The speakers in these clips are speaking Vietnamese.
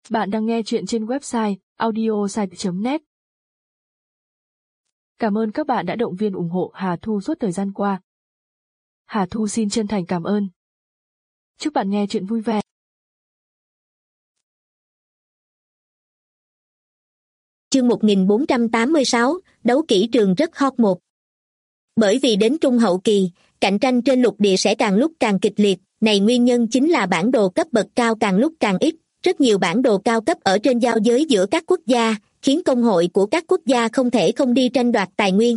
Bạn đang nghe chuyện trên website audiosite.net. Cảm ơn các bạn đã động viên ủng hộ Hà Thu suốt thời gian qua. Hà Thu xin chân thành cảm ơn. Chúc bạn nghe chuyện vui vẻ. Chương 1486, đấu kỹ trường rất hot 1. Bởi vì đến trung hậu kỳ, cạnh tranh trên lục địa sẽ càng lúc càng kịch liệt, này nguyên nhân chính là bản đồ cấp bậc cao càng lúc càng ít, rất nhiều bản đồ cao cấp ở trên giao giới giữa các quốc gia, khiến công hội của các quốc gia không thể không đi tranh đoạt tài nguyên.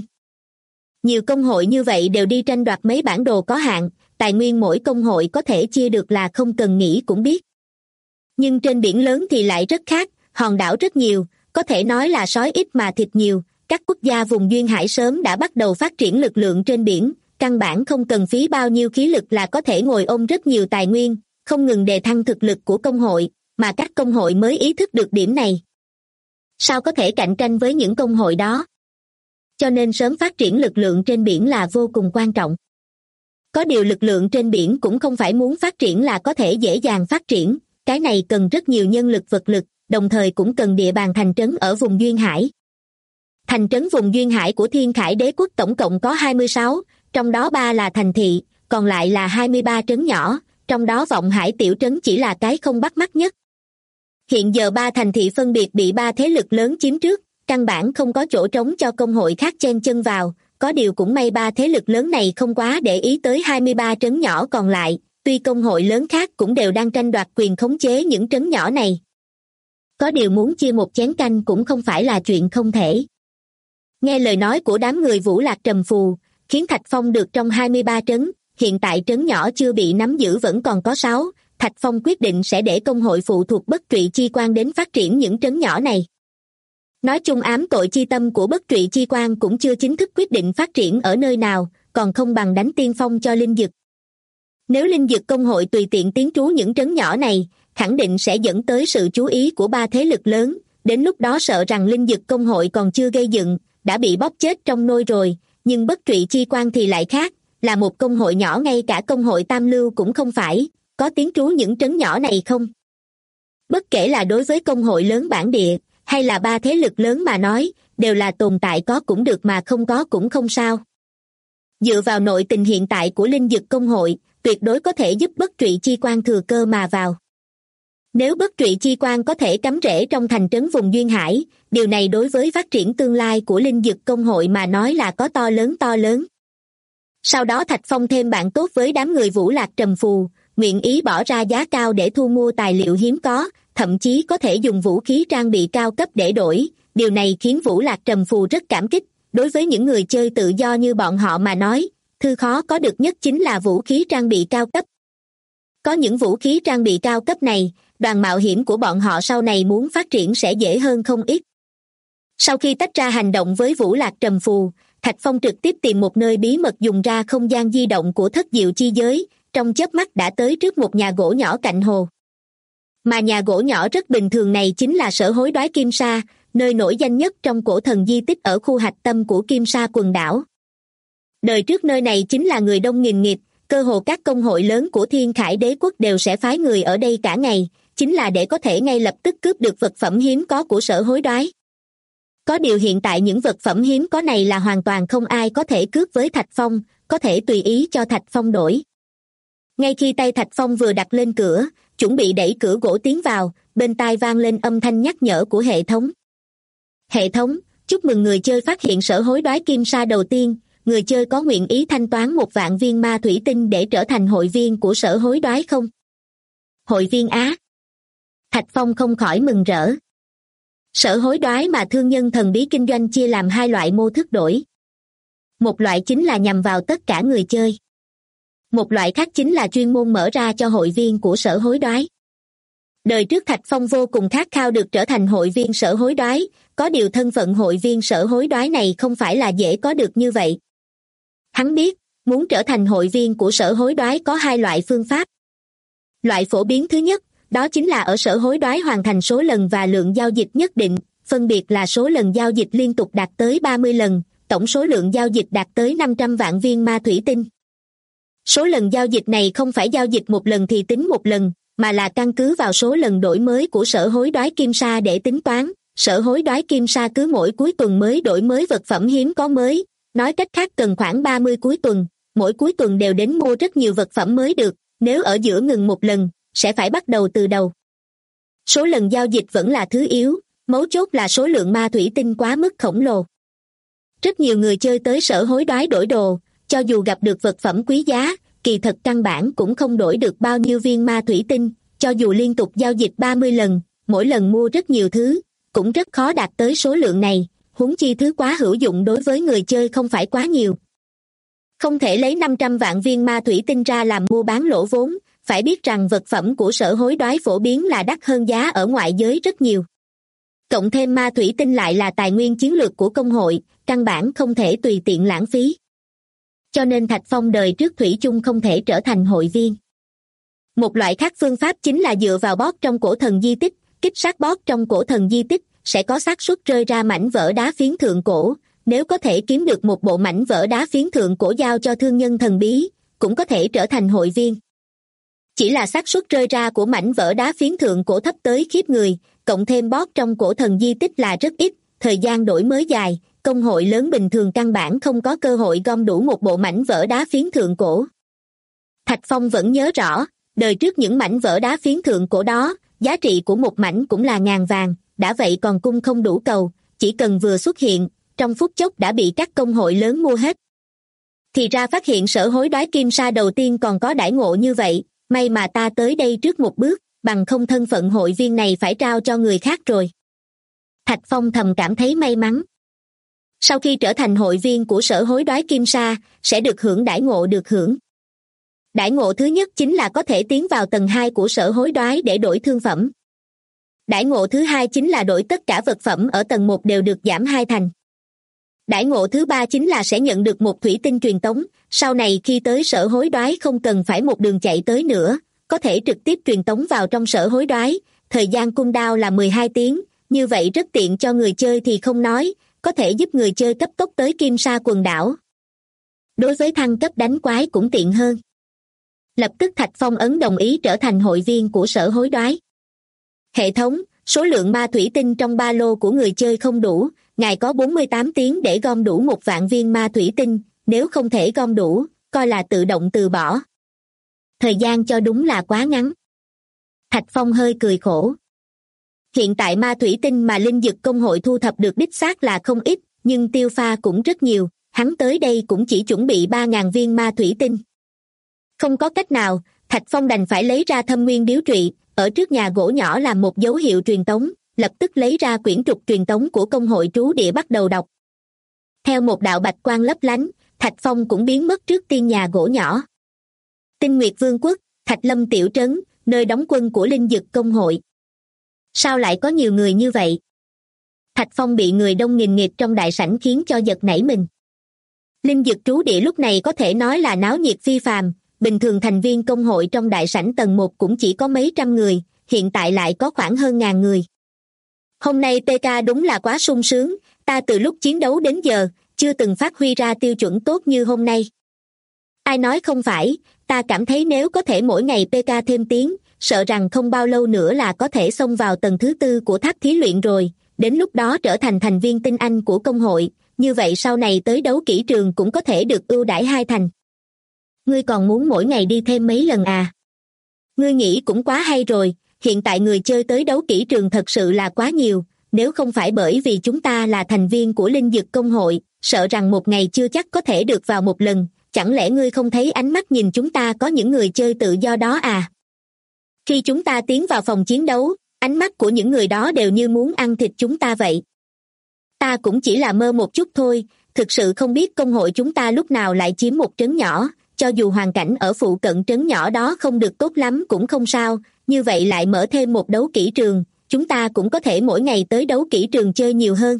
Nhiều công hội như vậy đều đi tranh đoạt mấy bản đồ có hạn, tài nguyên mỗi công hội có thể chia được là không cần nghĩ cũng biết. Nhưng trên biển lớn thì lại rất khác, hòn đảo rất nhiều, có thể nói là sói ít mà thịt nhiều, các quốc gia vùng duyên hải sớm đã bắt đầu phát triển lực lượng trên biển, căn bản không cần phí bao nhiêu khí lực là có thể ngồi ôm rất nhiều tài nguyên, không ngừng đề thăng thực lực của công hội, mà các công hội mới ý thức được điểm này. Sao có thể cạnh tranh với những công hội đó? Cho nên sớm phát triển lực lượng trên biển là vô cùng quan trọng. Có điều lực lượng trên biển cũng không phải muốn phát triển là có thể dễ dàng phát triển, cái này cần rất nhiều nhân lực vật lực, đồng thời cũng cần địa bàn thành trấn ở vùng duyên hải. Thành trấn vùng duyên hải của Thiên Khải Đế quốc tổng cộng có 26, trong đó 3 là thành thị, còn lại là 23 trấn nhỏ, trong đó Vọng Hải tiểu trấn chỉ là cái không bắt mắt nhất. Hiện giờ 3 thành thị phân biệt bị 3 thế lực lớn chiếm trước, căn bản không có chỗ trống cho công hội khác chen chân vào, có điều cũng may 3 thế lực lớn này không quá để ý tới 23 trấn nhỏ còn lại, tuy công hội lớn khác cũng đều đang tranh đoạt quyền khống chế những trấn nhỏ này. Có điều muốn chia một chén canh cũng không phải là chuyện không thể. Nghe lời nói của đám người Vũ Lạc Trầm Phù, khiến Thạch Phong được trong 23 trấn, hiện tại trấn nhỏ chưa bị nắm giữ vẫn còn có 6, Thạch Phong quyết định sẽ để công hội phụ thuộc Bất Trụy Chi Quan đến phát triển những trấn nhỏ này. Nói chung ám tội chi tâm của Bất Trụy Chi Quan cũng chưa chính thức quyết định phát triển ở nơi nào, còn không bằng đánh tiên phong cho Linh Dực. Nếu Linh Dực công hội tùy tiện tiến trú những trấn nhỏ này, khẳng định sẽ dẫn tới sự chú ý của 3 thế lực lớn, đến lúc đó sợ rằng Linh Dực công hội còn chưa gây dựng, đã bị bóp chết trong nôi rồi, nhưng Bất Trụy Chi Quan thì lại khác, là một công hội nhỏ ngay cả công hội Tam Lưu cũng không phải, có tiến trú những trấn nhỏ này không? Bất kể là đối với công hội lớn bản địa, hay là 3 thế lực lớn mà nói, đều là tồn tại có cũng được mà không có cũng không sao. Dựa vào nội tình hiện tại của Linh Dực công hội, tuyệt đối có thể giúp Bất Trụy Chi Quan thừa cơ mà vào. Nếu Bất Trụy Chi Quan có thể cắm rễ trong thành trấn vùng duyên hải, điều này đối với phát triển tương lai của Linh Dực công hội mà nói là có to lớn. Sau đó Thạch Phong thêm bạn tốt với đám người Vũ Lạc Trầm Phù, nguyện ý bỏ ra giá cao để thu mua tài liệu hiếm có, thậm chí có thể dùng vũ khí trang bị cao cấp để đổi, điều này khiến Vũ Lạc Trầm Phù rất cảm kích. Đối với những người chơi tự do như bọn họ mà nói, thứ khó có được nhất chính là vũ khí trang bị cao cấp. Có những vũ khí trang bị cao cấp này, đoàn mạo hiểm của bọn họ sau này muốn phát triển sẽ dễ hơn không ít. Sau khi tách ra hành động với Vũ Lạc Trầm Phù, Thạch Phong trực tiếp tìm một nơi bí mật dùng ra không gian di động của Thất Diệu Chi Giới, trong chớp mắt đã tới trước một nhà gỗ nhỏ cạnh hồ. Mà nhà gỗ nhỏ rất bình thường này chính là sở hối đoái Kim Sa, nơi nổi danh nhất trong cổ thần di tích ở khu hạch tâm của Kim Sa quần đảo. Đời trước nơi này chính là người đông nghìn nghịt, cơ hồ các công hội lớn của Thiên Khải Đế quốc đều sẽ phái người ở đây cả ngày, chính là để có thể ngay lập tức cướp được vật phẩm hiếm có của sở hối đoái. Có điều hiện tại những vật phẩm hiếm có này là hoàn toàn không ai có thể cướp với Thạch Phong, có thể tùy ý cho Thạch Phong đổi. Ngay khi tay Thạch Phong vừa đặt lên cửa, chuẩn bị đẩy cửa gỗ tiến vào, bên tai vang lên âm thanh nhắc nhở của hệ thống. Hệ thống, chúc mừng người chơi phát hiện sở hối đoái Kim Sa đầu tiên, người chơi có nguyện ý thanh toán 1.000 viên ma thủy tinh để trở thành hội viên của sở hối đoái không? Hội viên á? Thạch Phong không khỏi mừng rỡ. Sở hối đoái mà thương nhân thần bí kinh doanh chia làm 2 loại mô thức đổi. Một loại chính là nhằm vào tất cả người chơi. Một loại khác chính là chuyên môn mở ra cho hội viên của sở hối đoái. Đời trước Thạch Phong vô cùng khát khao được trở thành hội viên sở hối đoái, có điều thân phận hội viên sở hối đoái này không phải là dễ có được như vậy. Hắn biết, muốn trở thành hội viên của sở hối đoái có 2 loại phương pháp. Loại phổ biến thứ nhất, đó chính là ở sở hối đoái hoàn thành số lần và lượng giao dịch nhất định, phân biệt là số lần giao dịch liên tục đạt tới 30 lần, tổng số lượng giao dịch đạt tới 500 vạn viên ma thủy tinh. Số lần giao dịch này không phải giao dịch một lần thì tính một lần, mà là căn cứ vào số lần đổi mới của sở hối đoái kim sa để tính toán. Sở hối đoái kim sa cứ mỗi cuối tuần mới đổi mới vật phẩm hiếm có mới, nói cách khác cần khoảng 30 cuối tuần, mỗi cuối tuần đều đến mua rất nhiều vật phẩm mới được, nếu ở giữa ngừng một lần, sẽ phải bắt đầu từ đầu. Số lần giao dịch vẫn là thứ yếu, mấu chốt là số lượng ma thủy tinh quá mức khổng lồ. Rất nhiều người chơi tới sở hối đoái đổi đồ, cho dù gặp được vật phẩm quý giá, kỳ thật căn bản cũng không đổi được bao nhiêu viên ma thủy tinh, cho dù liên tục giao dịch 30 lần, mỗi lần mua rất nhiều thứ, cũng rất khó đạt tới số lượng này, huống chi thứ quá hữu dụng đối với người chơi không phải quá nhiều. Không thể lấy 500 vạn viên ma thủy tinh ra làm mua bán lỗ vốn, phải biết rằng vật phẩm của sở hối đoái phổ biến là đắt hơn giá ở ngoại giới rất nhiều. Cộng thêm ma thủy tinh lại là tài nguyên chiến lược của công hội, căn bản không thể tùy tiện lãng phí. Cho nên Thạch Phong đời trước thủy chung không thể trở thành hội viên. Một loại khác phương pháp chính là dựa vào bot trong cổ thần di tích, kích sát bot trong cổ thần di tích, sẽ có xác suất rơi ra mảnh vỡ đá phiến thượng cổ, nếu có thể kiếm được một bộ mảnh vỡ đá phiến thượng cổ giao cho thương nhân thần bí, cũng có thể trở thành hội viên. Chỉ là xác suất rơi ra của mảnh vỡ đá phiến thượng cổ thấp tới khiếp người, cộng thêm bot trong cổ thần di tích là rất ít, thời gian đổi mới dài, công hội lớn bình thường căn bản không có cơ hội gom đủ một bộ mảnh vỡ đá phiến thượng cổ. Thạch Phong vẫn nhớ rõ, đời trước những mảnh vỡ đá phiến thượng cổ đó, giá trị của một mảnh cũng là ngàn vàng, đã vậy còn cung không đủ cầu, chỉ cần vừa xuất hiện, trong phút chốc đã bị các công hội lớn mua hết. Thì ra phát hiện sở hối đoái kim sa đầu tiên còn có đãi ngộ như vậy, may mà ta tới đây trước một bước, bằng không thân phận hội viên này phải trao cho người khác rồi. Thạch Phong thầm cảm thấy may mắn. Sau khi trở thành hội viên của sở hối đoái kim sa, sẽ được hưởng đãi ngộ được hưởng. Đãi ngộ thứ nhất chính là có thể tiến vào tầng 2 của sở hối đoái để đổi thương phẩm. Đãi ngộ thứ hai chính là đổi tất cả vật phẩm ở tầng 1 đều được giảm 2 thành. Đãi ngộ thứ ba chính là sẽ nhận được một thủy tinh truyền tống, sau này khi tới sở hối đoái không cần phải một đường chạy tới nữa, có thể trực tiếp truyền tống vào trong sở hối đoái, thời gian cooldown là 12 tiếng, như vậy rất tiện cho người chơi thì không nói, có thể giúp người chơi cấp tốc tới Kim Sa quần đảo. Đối với thăng cấp đánh quái cũng tiện hơn. Lập tức Thạch Phong ấn đồng ý trở thành hội viên của sở hối đoái. Hệ thống, số lượng ma thủy tinh trong ba lô của người chơi không đủ, ngài có 48 tiếng để gom đủ 1 vạn viên ma thủy tinh, nếu không thể gom đủ, coi là tự động từ bỏ. Thời gian cho đúng là quá ngắn. Thạch Phong hơi cười khổ. Hiện tại ma thủy tinh mà linh dực công hội thu thập được đích xác là không ít, nhưng tiêu pha cũng rất nhiều, hắn tới đây cũng chỉ chuẩn bị 3.000 viên ma thủy tinh. Không có cách nào, Thạch Phong đành phải lấy ra thâm nguyên điếu trụy, ở trước nhà gỗ nhỏ làm một dấu hiệu truyền tống, lập tức lấy ra quyển trục truyền tống của công hội trú địa bắt đầu đọc. Theo một đạo bạch quang lấp lánh, Thạch Phong cũng biến mất trước tiên nhà gỗ nhỏ. Tinh Nguyệt Vương quốc, Thạch Lâm tiểu trấn, nơi đóng quân của linh dực công hội. Sao lại có nhiều người như vậy? Thạch Phong bị người đông nghìn nghịt trong đại sảnh khiến cho giật nảy mình. Linh dực trú địa lúc này có thể nói là náo nhiệt phi phàm, bình thường thành viên công hội trong đại sảnh tầng 1 cũng chỉ có mấy trăm người, hiện tại lại có khoảng hơn 1.000 người. Hôm nay PK đúng là quá sung sướng, ta từ lúc chiến đấu đến giờ, chưa từng phát huy ra tiêu chuẩn tốt như hôm nay. Ai nói không phải, ta cảm thấy nếu có thể mỗi ngày PK thêm tiếng, sợ rằng không bao lâu nữa là có thể xông vào tầng thứ 4 của tháp thí luyện rồi, đến lúc đó trở thành thành viên tinh anh của công hội, như vậy sau này tới đấu kỹ trường cũng có thể được ưu đãi 2 thành. Ngươi còn muốn mỗi ngày đi thêm mấy lần à? Ngươi nghĩ cũng quá hay rồi, hiện tại người chơi tới đấu kỹ trường thật sự là quá nhiều, nếu không phải bởi vì chúng ta là thành viên của linh dực công hội, sợ rằng một ngày chưa chắc có thể được vào một lần, chẳng lẽ ngươi không thấy ánh mắt nhìn chúng ta có những người chơi tự do đó à? Khi chúng ta tiến vào phòng chiến đấu, ánh mắt của những người đó đều như muốn ăn thịt chúng ta vậy. Ta cũng chỉ là mơ một chút thôi, thực sự không biết công hội chúng ta lúc nào lại chiếm một trấn nhỏ, cho dù hoàn cảnh ở phụ cận trấn nhỏ đó không được tốt lắm cũng không sao, như vậy lại mở thêm một đấu kỹ trường, chúng ta cũng có thể mỗi ngày tới đấu kỹ trường chơi nhiều hơn.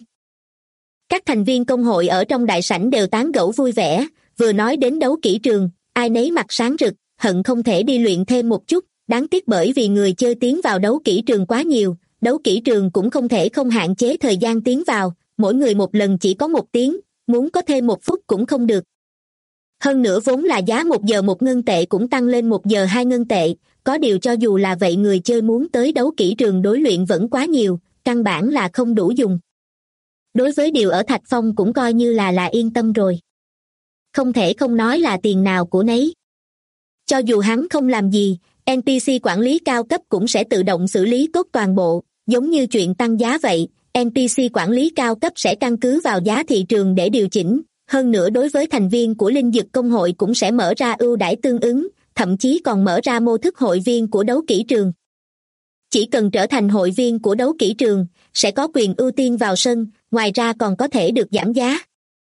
Các thành viên công hội ở trong đại sảnh đều tán gẫu vui vẻ, vừa nói đến đấu kỹ trường, ai nấy mặt sáng rực, hận không thể đi luyện thêm một chút, đáng tiếc bởi vì người chơi tiến vào đấu kỹ trường quá nhiều, đấu kỹ trường cũng không thể không hạn chế thời gian tiến vào, mỗi người một lần chỉ có 1 tiếng, muốn có thêm 1 phút cũng không được. Hơn nữa vốn là giá 1 giờ 1 ngân tệ cũng tăng lên 1 giờ 2 ngân tệ, có điều cho dù là vậy người chơi muốn tới đấu kỹ trường đối luyện vẫn quá nhiều, căn bản là không đủ dùng. Đối với điều ở Thạch Phong cũng coi như là yên tâm rồi. Không thể không nói là tiền nào của nấy. Cho dù hắn không làm gì, NPC quản lý cao cấp cũng sẽ tự động xử lý tốt toàn bộ, giống như chuyện tăng giá vậy, NPC quản lý cao cấp sẽ căn cứ vào giá thị trường để điều chỉnh, hơn nữa đối với thành viên của Linh Dực Công hội cũng sẽ mở ra ưu đãi tương ứng, thậm chí còn mở ra mô thức hội viên của đấu kỹ trường. Chỉ cần trở thành hội viên của đấu kỹ trường, sẽ có quyền ưu tiên vào sân, ngoài ra còn có thể được giảm giá.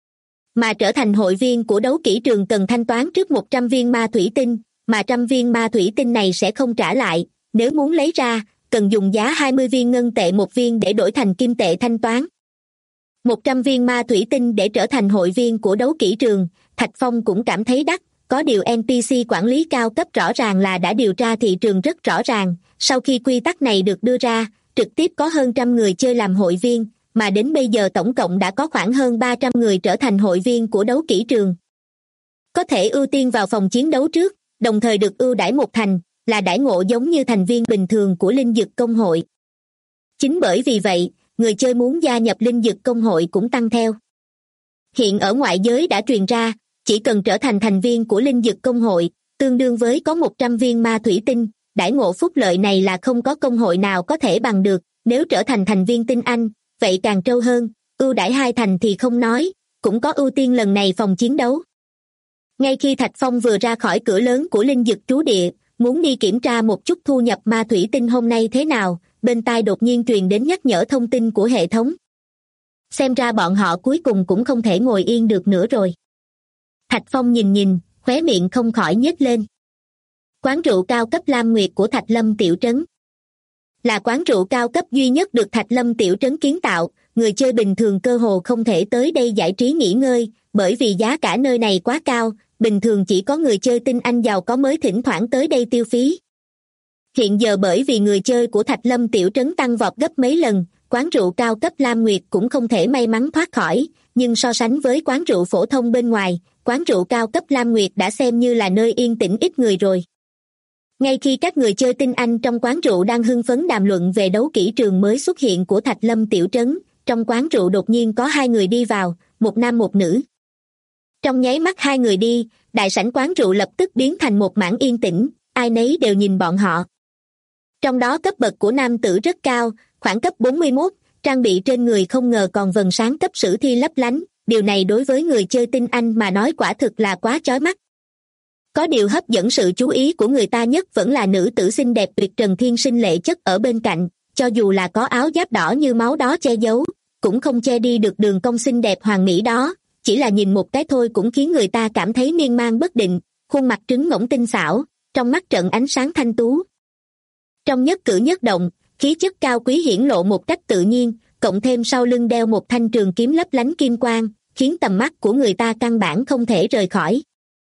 Mà trở thành hội viên của đấu kỹ trường cần thanh toán trước 100 viên ma thủy tinh, mà 100 viên ma thủy tinh này sẽ không trả lại, nếu muốn lấy ra, cần dùng giá 20 viên ngân tệ một viên để đổi thành kim tệ thanh toán. 100 viên ma thủy tinh để trở thành hội viên của đấu kỹ trường, Thạch Phong cũng cảm thấy đắt, có điều NPC quản lý cao cấp rõ ràng là đã điều tra thị trường rất rõ ràng, sau khi quy tắc này được đưa ra, trực tiếp có hơn 100 người chơi làm hội viên, mà đến bây giờ tổng cộng đã có khoảng hơn 300 người trở thành hội viên của đấu kỹ trường. Có thể ưu tiên vào phòng chiến đấu trước, đồng thời được ưu đãi một thành, là đãi ngộ giống như thành viên bình thường của Linh Dực Công hội. Chính bởi vì vậy, người chơi muốn gia nhập Linh Dực Công hội cũng tăng theo. Hiện ở ngoại giới đã truyền ra, chỉ cần trở thành thành viên của Linh Dực Công hội, tương đương với có 100 viên ma thủy tinh, đãi ngộ phúc lợi này là không có công hội nào có thể bằng được, nếu trở thành thành viên tinh anh, vậy càng trâu hơn, ưu đãi 2 thành thì không nói, cũng có ưu tiên lần này phòng chiến đấu. Ngay khi Thạch Phong vừa ra khỏi cửa lớn của Linh Dực trú địa, muốn đi kiểm tra một chút thu nhập ma thủy tinh hôm nay thế nào, bên tai đột nhiên truyền đến nhắc nhở thông tin của hệ thống. Xem ra bọn họ cuối cùng cũng không thể ngồi yên được nữa rồi. Thạch Phong nhìn, khóe miệng không khỏi nhếch lên. Quán rượu cao cấp Lam Nguyệt của Thạch Lâm Tiểu Trấn là quán rượu cao cấp duy nhất được Thạch Lâm Tiểu Trấn kiến tạo, người chơi bình thường cơ hồ không thể tới đây giải trí nghỉ ngơi, bởi vì giá cả nơi này quá cao, bình thường chỉ có người chơi tinh anh giàu có mới thỉnh thoảng tới đây tiêu phí. Hiện giờ bởi vì người chơi của Thạch Lâm Tiểu Trấn tăng vọt gấp mấy lần, quán rượu cao cấp Lam Nguyệt cũng không thể may mắn thoát khỏi, nhưng so sánh với quán rượu phổ thông bên ngoài, quán rượu cao cấp Lam Nguyệt đã xem như là nơi yên tĩnh ít người rồi. Ngay khi các người chơi tinh anh trong quán rượu đang hưng phấn đàm luận về đấu kỹ trường mới xuất hiện của Thạch Lâm Tiểu Trấn, trong quán rượu đột nhiên có 2 người đi vào, một nam một nữ. Trong nháy mắt 2 người đi, đại sảnh quán rượu lập tức biến thành một mảng yên tĩnh, ai nấy đều nhìn bọn họ. Trong đó cấp bậc của nam tử rất cao, khoảng cấp 41, trang bị trên người không ngờ còn vầng sáng cấp sử thi lấp lánh, điều này đối với người chơi tinh anh mà nói quả thực là quá chói mắt. Có điều hấp dẫn sự chú ý của người ta nhất vẫn là nữ tử xinh đẹp tuyệt trần thiên sinh lệ chất ở bên cạnh, cho dù là có áo giáp đỏ như máu đó che giấu, cũng không che đi được đường cong xinh đẹp hoàn mỹ đó, chỉ là nhìn một cái thôi cũng khiến người ta cảm thấy miên man bất định, khuôn mặt trứng ngỗng tinh xảo, trong mắt trận ánh sáng thanh tú. Trong nhất cử nhất động, khí chất cao quý hiển lộ một cách tự nhiên, cộng thêm sau lưng đeo một thanh trường kiếm lấp lánh kim quang, khiến tầm mắt của người ta căn bản không thể rời khỏi.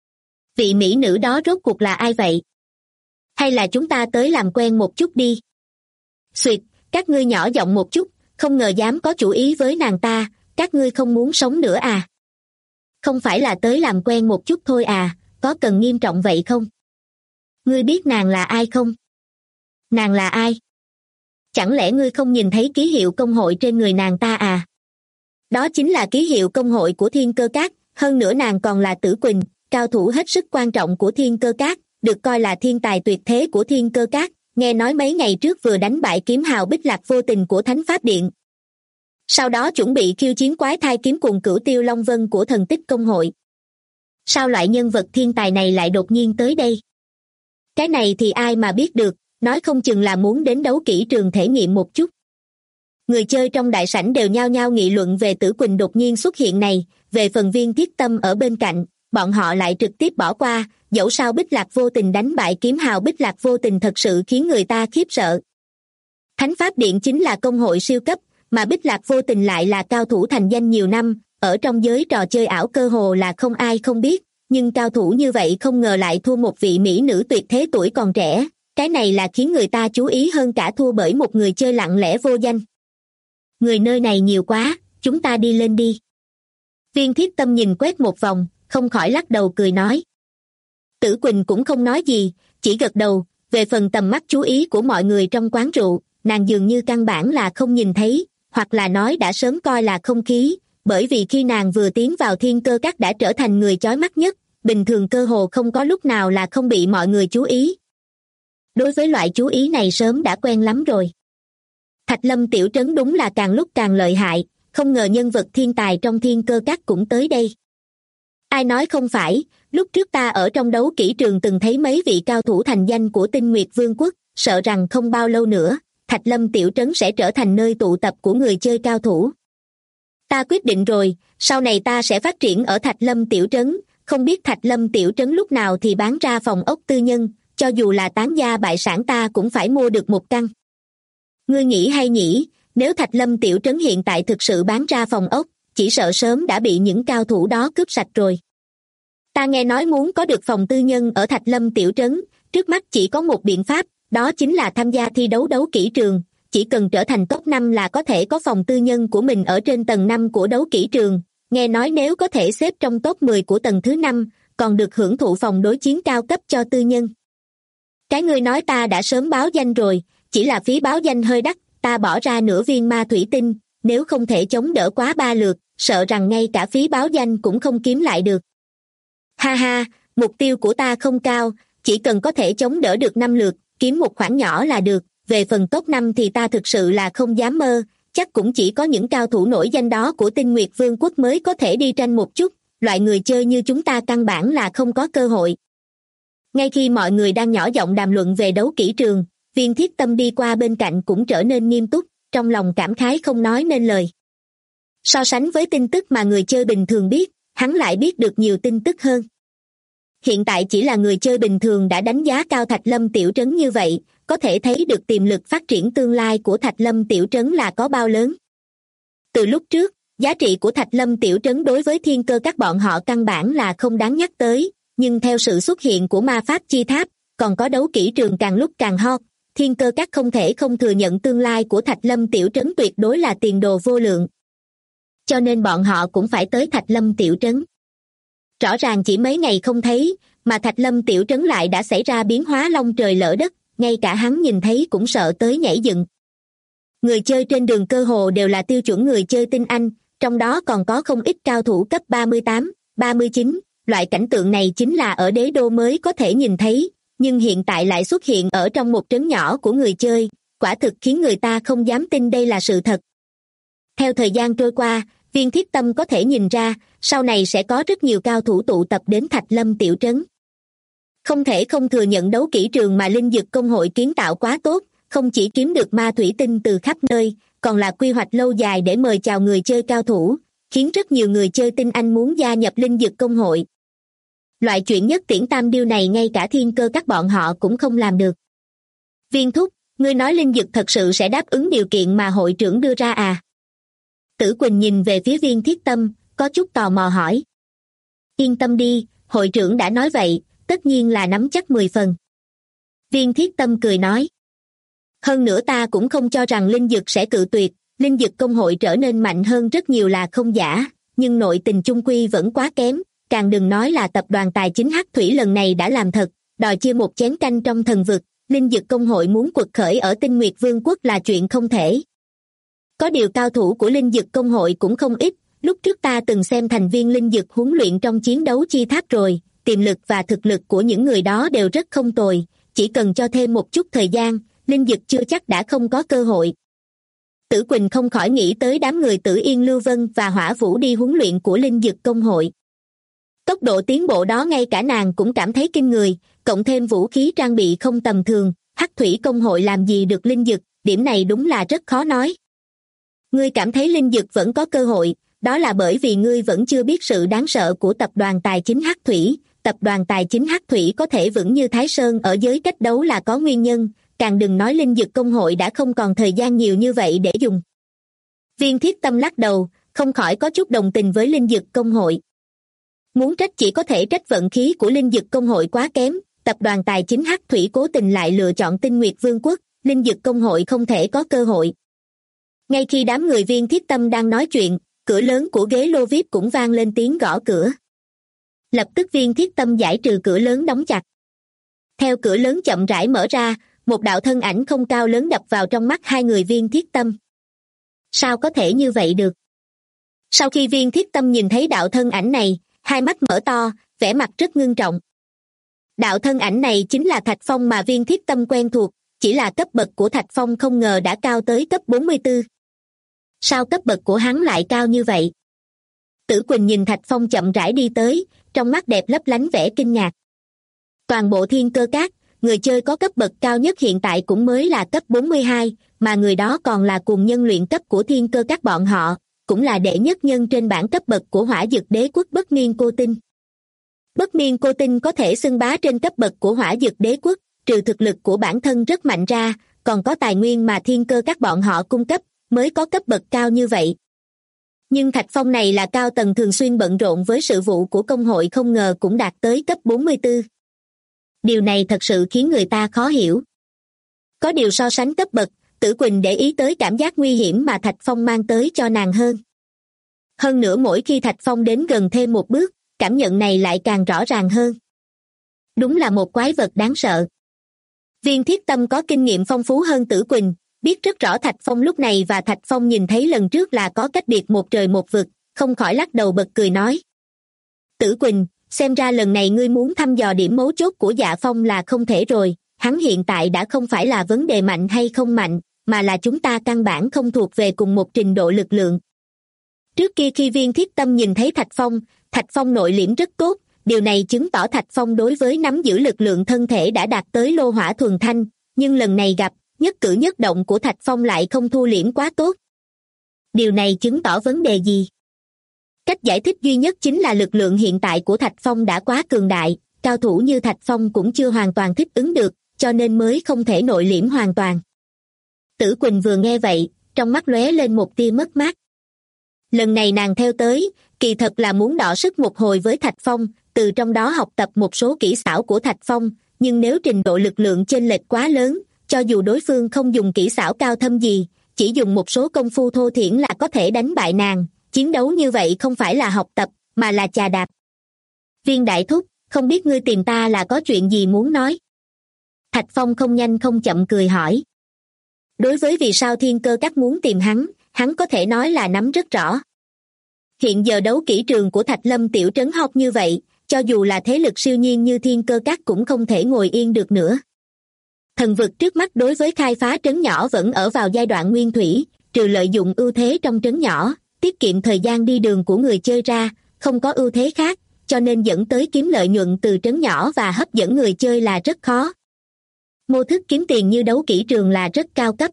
Vị mỹ nữ đó rốt cuộc là ai vậy? Hay là chúng ta tới làm quen một chút đi? Xuyệt, các ngươi nhỏ giọng một chút, không ngờ dám có chủ ý với nàng ta, các ngươi không muốn sống nữa à? Không phải là tới làm quen một chút thôi à, có cần nghiêm trọng vậy không? Ngươi biết nàng là ai không? Nàng là ai? Chẳng lẽ ngươi không nhìn thấy ký hiệu công hội trên người nàng ta à? Đó chính là ký hiệu công hội của Thiên Cơ Các, hơn nữa nàng còn là Tử Quỳnh, cao thủ hết sức quan trọng của Thiên Cơ Các, được coi là thiên tài tuyệt thế của Thiên Cơ Các, nghe nói mấy ngày trước vừa đánh bại kiếm hào Bích Lạc Vô Tình của Thánh Pháp Điện. Sau đó chuẩn bị khiêu chiến quái thai kiếm cùng Cửu Tiêu Long Vân của Thần Tích Công hội. Sao loại nhân vật thiên tài này lại đột nhiên tới đây? Cái này thì ai mà biết được, nói không chừng là muốn đến đấu kỹ trường thể nghiệm một chút. Người chơi trong đại sảnh đều nhao nhao nghị luận về Tử Quỳnh đột nhiên xuất hiện này, về phần Viên Thiết Tâm ở bên cạnh, bọn họ lại trực tiếp bỏ qua, dẫu sao Bích Lạc Vô Tình đánh bại kiếm hào Bích Lạc Vô Tình thật sự khiến người ta khiếp sợ. Thánh Pháp Điện chính là công hội siêu cấp, mà Bích Lạc Vô Tình lại là cao thủ thành danh nhiều năm, ở trong giới trò chơi ảo cơ hồ là không ai không biết, nhưng cao thủ như vậy không ngờ lại thua một vị mỹ nữ tuyệt thế tuổi còn trẻ, cái này là khiến người ta chú ý hơn cả thua bởi một người chơi lặng lẽ vô danh. Người nơi này nhiều quá, chúng ta đi lên đi. Viên Thiết Tâm nhìn quét một vòng, không khỏi lắc đầu cười nói. Tử Quỳnh cũng không nói gì, chỉ gật đầu, Về phần tầm mắt chú ý của mọi người trong quán rượu, nàng dường như căn bản là không nhìn thấy, hoặc là nói đã sớm coi là không khí, bởi vì khi nàng vừa tiến vào Thiên Cơ Các đã trở thành người chói mắt nhất, bình thường cơ hồ không có lúc nào là không bị mọi người chú ý. Đối với loại chú ý này sớm đã quen lắm rồi. Thạch Lâm tiểu trấn đúng là càng lúc càng lợi hại, không ngờ nhân vật thiên tài trong Thiên Cơ Các cũng tới đây. Ai nói không phải, lúc trước ta ở trong đấu kỹ trường từng thấy mấy vị cao thủ thành danh của Tinh Nguyệt Vương quốc, sợ rằng không bao lâu nữa, Thạch Lâm tiểu trấn sẽ trở thành nơi tụ tập của người chơi cao thủ. Ta quyết định rồi, sau này ta sẽ phát triển ở Thạch Lâm tiểu trấn, không biết Thạch Lâm tiểu trấn lúc nào thì bán ra phòng ốc tư nhân, cho dù là tán gia bại sản ta cũng phải mua được một căn. Ngươi nghĩ hay nhỉ, nếu Thạch Lâm tiểu trấn hiện tại thực sự bán ra phòng ốc, chỉ sợ sớm đã bị những cao thủ đó cướp sạch rồi. Ta nghe nói muốn có được phòng tư nhân ở Thạch Lâm tiểu trấn, trước mắt chỉ có một biện pháp, đó chính là tham gia thi đấu đấu kỹ trường, chỉ cần trở thành top 5 là có thể có phòng tư nhân của mình ở trên tầng 5 của đấu kỹ trường, nghe nói nếu có thể xếp trong top 10 của tầng thứ 5, còn được hưởng thụ phòng đối chiến cao cấp cho tư nhân. Cái ngươi nói ta đã sớm báo danh rồi, chỉ là phí báo danh hơi đắt, ta bỏ ra nửa viên ma thủy tinh, nếu không thể chống đỡ quá 3 lượt, sợ rằng ngay cả phí báo danh cũng không kiếm lại được. Ha ha, mục tiêu của ta không cao, chỉ cần có thể chống đỡ được 5 lượt, kiếm một khoản nhỏ là được, về phần top 5 thì ta thực sự là không dám mơ, chắc cũng chỉ có những cao thủ nổi danh đó của Tinh Nguyệt Vương quốc mới có thể đi tranh một chút, loại người chơi như chúng ta căn bản là không có cơ hội. Ngay khi mọi người đang nhỏ giọng đàm luận về đấu kỹ trường, Viên Thiết Tâm đi qua bên cạnh cũng trở nên nghiêm túc, trong lòng cảm khái không nói nên lời. So sánh với tin tức mà người chơi bình thường biết, hắn lại biết được nhiều tin tức hơn. Hiện tại chỉ là người chơi bình thường đã đánh giá cao Thạch Lâm tiểu trấn như vậy, có thể thấy được tiềm lực phát triển tương lai của Thạch Lâm tiểu trấn là có bao lớn. Từ lúc trước, giá trị của Thạch Lâm tiểu trấn đối với Thiên Cơ Các bọn họ căn bản là không đáng nhắc tới, nhưng theo sự xuất hiện của ma pháp chi tháp, còn có đấu kỹ trường càng lúc càng hot, Thiên Cơ Các không thể không thừa nhận tương lai của Thạch Lâm tiểu trấn tuyệt đối là tiền đồ vô lượng. Cho nên bọn họ cũng phải tới Thạch Lâm tiểu trấn. Rõ ràng chỉ mấy ngày không thấy, mà Thạch Lâm tiểu trấn lại đã xảy ra biến hóa long trời lở đất, ngay cả hắn nhìn thấy cũng sợ tới nhảy dựng. Người chơi trên đường cơ hồ đều là tiêu chuẩn người chơi tinh anh, trong đó còn có không ít cao thủ cấp 38, 39, loại cảnh tượng này chính là ở đế đô mới có thể nhìn thấy, nhưng hiện tại lại xuất hiện ở trong một trấn nhỏ của người chơi, quả thực khiến người ta không dám tin đây là sự thật. Theo thời gian trôi qua, Viên Thiết Tâm có thể nhìn ra, sau này sẽ có rất nhiều cao thủ tụ tập đến Thạch Lâm tiểu trấn. Không thể không thừa nhận đấu kỹ trường mà Linh Dực Công hội kiến tạo quá tốt, không chỉ kiếm được ma thủy tinh từ khắp nơi, còn là quy hoạch lâu dài để mời chào người chơi cao thủ, khiến rất nhiều người chơi tinh anh muốn gia nhập Linh Dực Công hội. Loại chuyện nhất tiễn tam điêu này ngay cả Thiên Cơ Các bọn họ cũng không làm được. Viên thúc, ngươi nói Linh Dực thật sự sẽ đáp ứng điều kiện mà hội trưởng đưa ra à? Tử Quỳnh nhìn về phía Viên Thiết Tâm, có chút tò mò hỏi. Yên tâm đi, hội trưởng đã nói vậy, tất nhiên là nắm chắc 10 phần. Viên Thiết Tâm cười nói. Hơn nữa ta cũng không cho rằng Linh Dực sẽ cự tuyệt, Linh Dực Công hội trở nên mạnh hơn rất nhiều là không giả, nhưng nội tình chung quy vẫn quá kém, càng đừng nói là tập đoàn tài chính Hắc Thủy lần này đã làm thật, đòi chia một chén canh trong thần vực, Linh Dực Công hội muốn quật khởi ở Tinh Nguyệt Vương quốc là chuyện không thể. Có điều cao thủ của Linh Dực Công hội cũng không ít, lúc trước ta từng xem thành viên Linh Dực huấn luyện trong chiến đấu chi tháp rồi, tiềm lực và thực lực của những người đó đều rất không tồi, chỉ cần cho thêm một chút thời gian, Linh Dực chưa chắc đã không có cơ hội. Tử Quỳnh không khỏi nghĩ tới đám người Tử Yên Lưu Vân và Hỏa Vũ đi huấn luyện của Linh Dực Công hội. Tốc độ tiến bộ đó ngay cả nàng cũng cảm thấy kinh người, cộng thêm vũ khí trang bị không tầm thường, Hắc Thủy Công hội làm gì được Linh Dực, điểm này đúng là rất khó nói. Ngươi cảm thấy Linh Dực vẫn có cơ hội, đó là bởi vì ngươi vẫn chưa biết sự đáng sợ của tập đoàn tài chính Hắc Thủy. Tập đoàn tài chính Hắc Thủy có thể vững như Thái Sơn ở giới cách đấu là có nguyên nhân, càng đừng nói Linh Dực Công hội đã không còn thời gian nhiều như vậy để dùng. Viên Thiết Tâm lắc đầu, không khỏi có chút đồng tình với Linh Dực Công hội. Muốn trách chỉ có thể trách vận khí của Linh Dực Công hội quá kém, tập đoàn tài chính Hắc Thủy cố tình lại lựa chọn Tinh Nguyệt Vương quốc, Linh Dực Công hội không thể có cơ hội. Ngay khi đám người Viên Thiết Tâm đang nói chuyện, cửa lớn của ghế lô VIP cũng vang lên tiếng gõ cửa. Lập tức Viên Thiết Tâm giải trừ cửa lớn đóng chặt. Theo cửa lớn chậm rãi mở ra, một đạo thân ảnh không cao lớn đập vào trong mắt hai người Viên Thiết Tâm. Sao có thể như vậy được? Sau khi Viên Thiết Tâm nhìn thấy đạo thân ảnh này, hai mắt mở to, vẻ mặt rất ngưng trọng. Đạo thân ảnh này chính là Thạch Phong mà Viên Thiết Tâm quen thuộc, chỉ là cấp bậc của Thạch Phong không ngờ đã cao tới cấp 44. Sao cấp bậc của hắn lại cao như vậy? Tử Quỳnh nhìn Thạch Phong chậm rãi đi tới, trong mắt đẹp lấp lánh vẻ kinh ngạc. Toàn bộ Thiên Cơ Các, người chơi có cấp bậc cao nhất hiện tại cũng mới là cấp 42, mà người đó còn là cùng nhân luyện cấp của Thiên Cơ Các bọn họ, cũng là đệ nhất nhân trên bảng cấp bậc của Hỏa Dực Đế Quốc Bất Miên Cô Tinh. Bất Miên Cô Tinh có thể xưng bá trên cấp bậc của Hỏa Dực Đế Quốc, trừ thực lực của bản thân rất mạnh ra, còn có tài nguyên mà Thiên Cơ Các bọn họ cung cấp, mới có cấp bậc cao như vậy. Nhưng Thạch Phong này là cao tầng thường xuyên bận rộn với sự vụ của công hội không ngờ cũng đạt tới cấp 44. Điều này thật sự khiến người ta khó hiểu. Có điều so sánh cấp bậc, Tử Quỳnh để ý tới cảm giác nguy hiểm mà Thạch Phong mang tới cho nàng hơn. Hơn nữa mỗi khi Thạch Phong đến gần thêm một bước, cảm nhận này lại càng rõ ràng hơn. Đúng là một quái vật đáng sợ. Viên Thiết Tâm có kinh nghiệm phong phú hơn Tử Quỳnh, biết rất rõ Thạch Phong lúc này và Thạch Phong nhìn thấy lần trước là có cách biệt một trời một vực, không khỏi lắc đầu bật cười nói. Tử Quỳnh, xem ra lần này ngươi muốn thăm dò điểm mấu chốt của Dạ Phong là không thể rồi, hắn hiện tại đã không phải là vấn đề mạnh hay không mạnh, mà là chúng ta căn bản không thuộc về cùng một trình độ lực lượng. Trước kia khi Viên Thiết Tâm nhìn thấy Thạch Phong nội liễm rất tốt, điều này chứng tỏ Thạch Phong đối với nắm giữ lực lượng thân thể đã đạt tới lô hỏa thuần thanh, nhưng lần này gặp, nhất cử nhất động của Thạch Phong lại không thu liễm quá tốt. Điều này chứng tỏ vấn đề gì? Cách giải thích duy nhất chính là lực lượng hiện tại của Thạch Phong đã quá cường đại, cao thủ như Thạch Phong cũng chưa hoàn toàn thích ứng được, cho nên mới không thể nội liễm hoàn toàn. Tử Quỳnh vừa nghe vậy, trong mắt lóe lên một tia mất mát. Lần này nàng theo tới, kỳ thật là muốn đọ sức một hồi với Thạch Phong, từ trong đó học tập một số kỹ xảo của Thạch Phong, nhưng nếu trình độ lực lượng chênh lệch quá lớn, cho dù đối phương không dùng kỹ xảo cao thâm gì, chỉ dùng một số công phu thô thiển là có thể đánh bại nàng, chiến đấu như vậy không phải là học tập, mà là chà đạp. Viên đại thúc, không biết ngươi tìm ta là có chuyện gì muốn nói? Thạch Phong không nhanh không chậm cười hỏi. Đối với vì sao Thiên Cơ Các muốn tìm hắn có thể nói là nắm rất rõ. Hiện giờ đấu kỹ trường của Thạch Lâm tiểu trấn học như vậy, cho dù là thế lực siêu nhiên như Thiên Cơ Các cũng không thể ngồi yên được nữa. Thần vực trước mắt đối với khai phá trấn nhỏ vẫn ở vào giai đoạn nguyên thủy, trừ lợi dụng ưu thế trong trấn nhỏ, tiết kiệm thời gian đi đường của người chơi ra, không có ưu thế khác, cho nên dẫn tới kiếm lợi nhuận từ trấn nhỏ và hấp dẫn người chơi là rất khó. Mô thức kiếm tiền như đấu kỹ trường là rất cao cấp.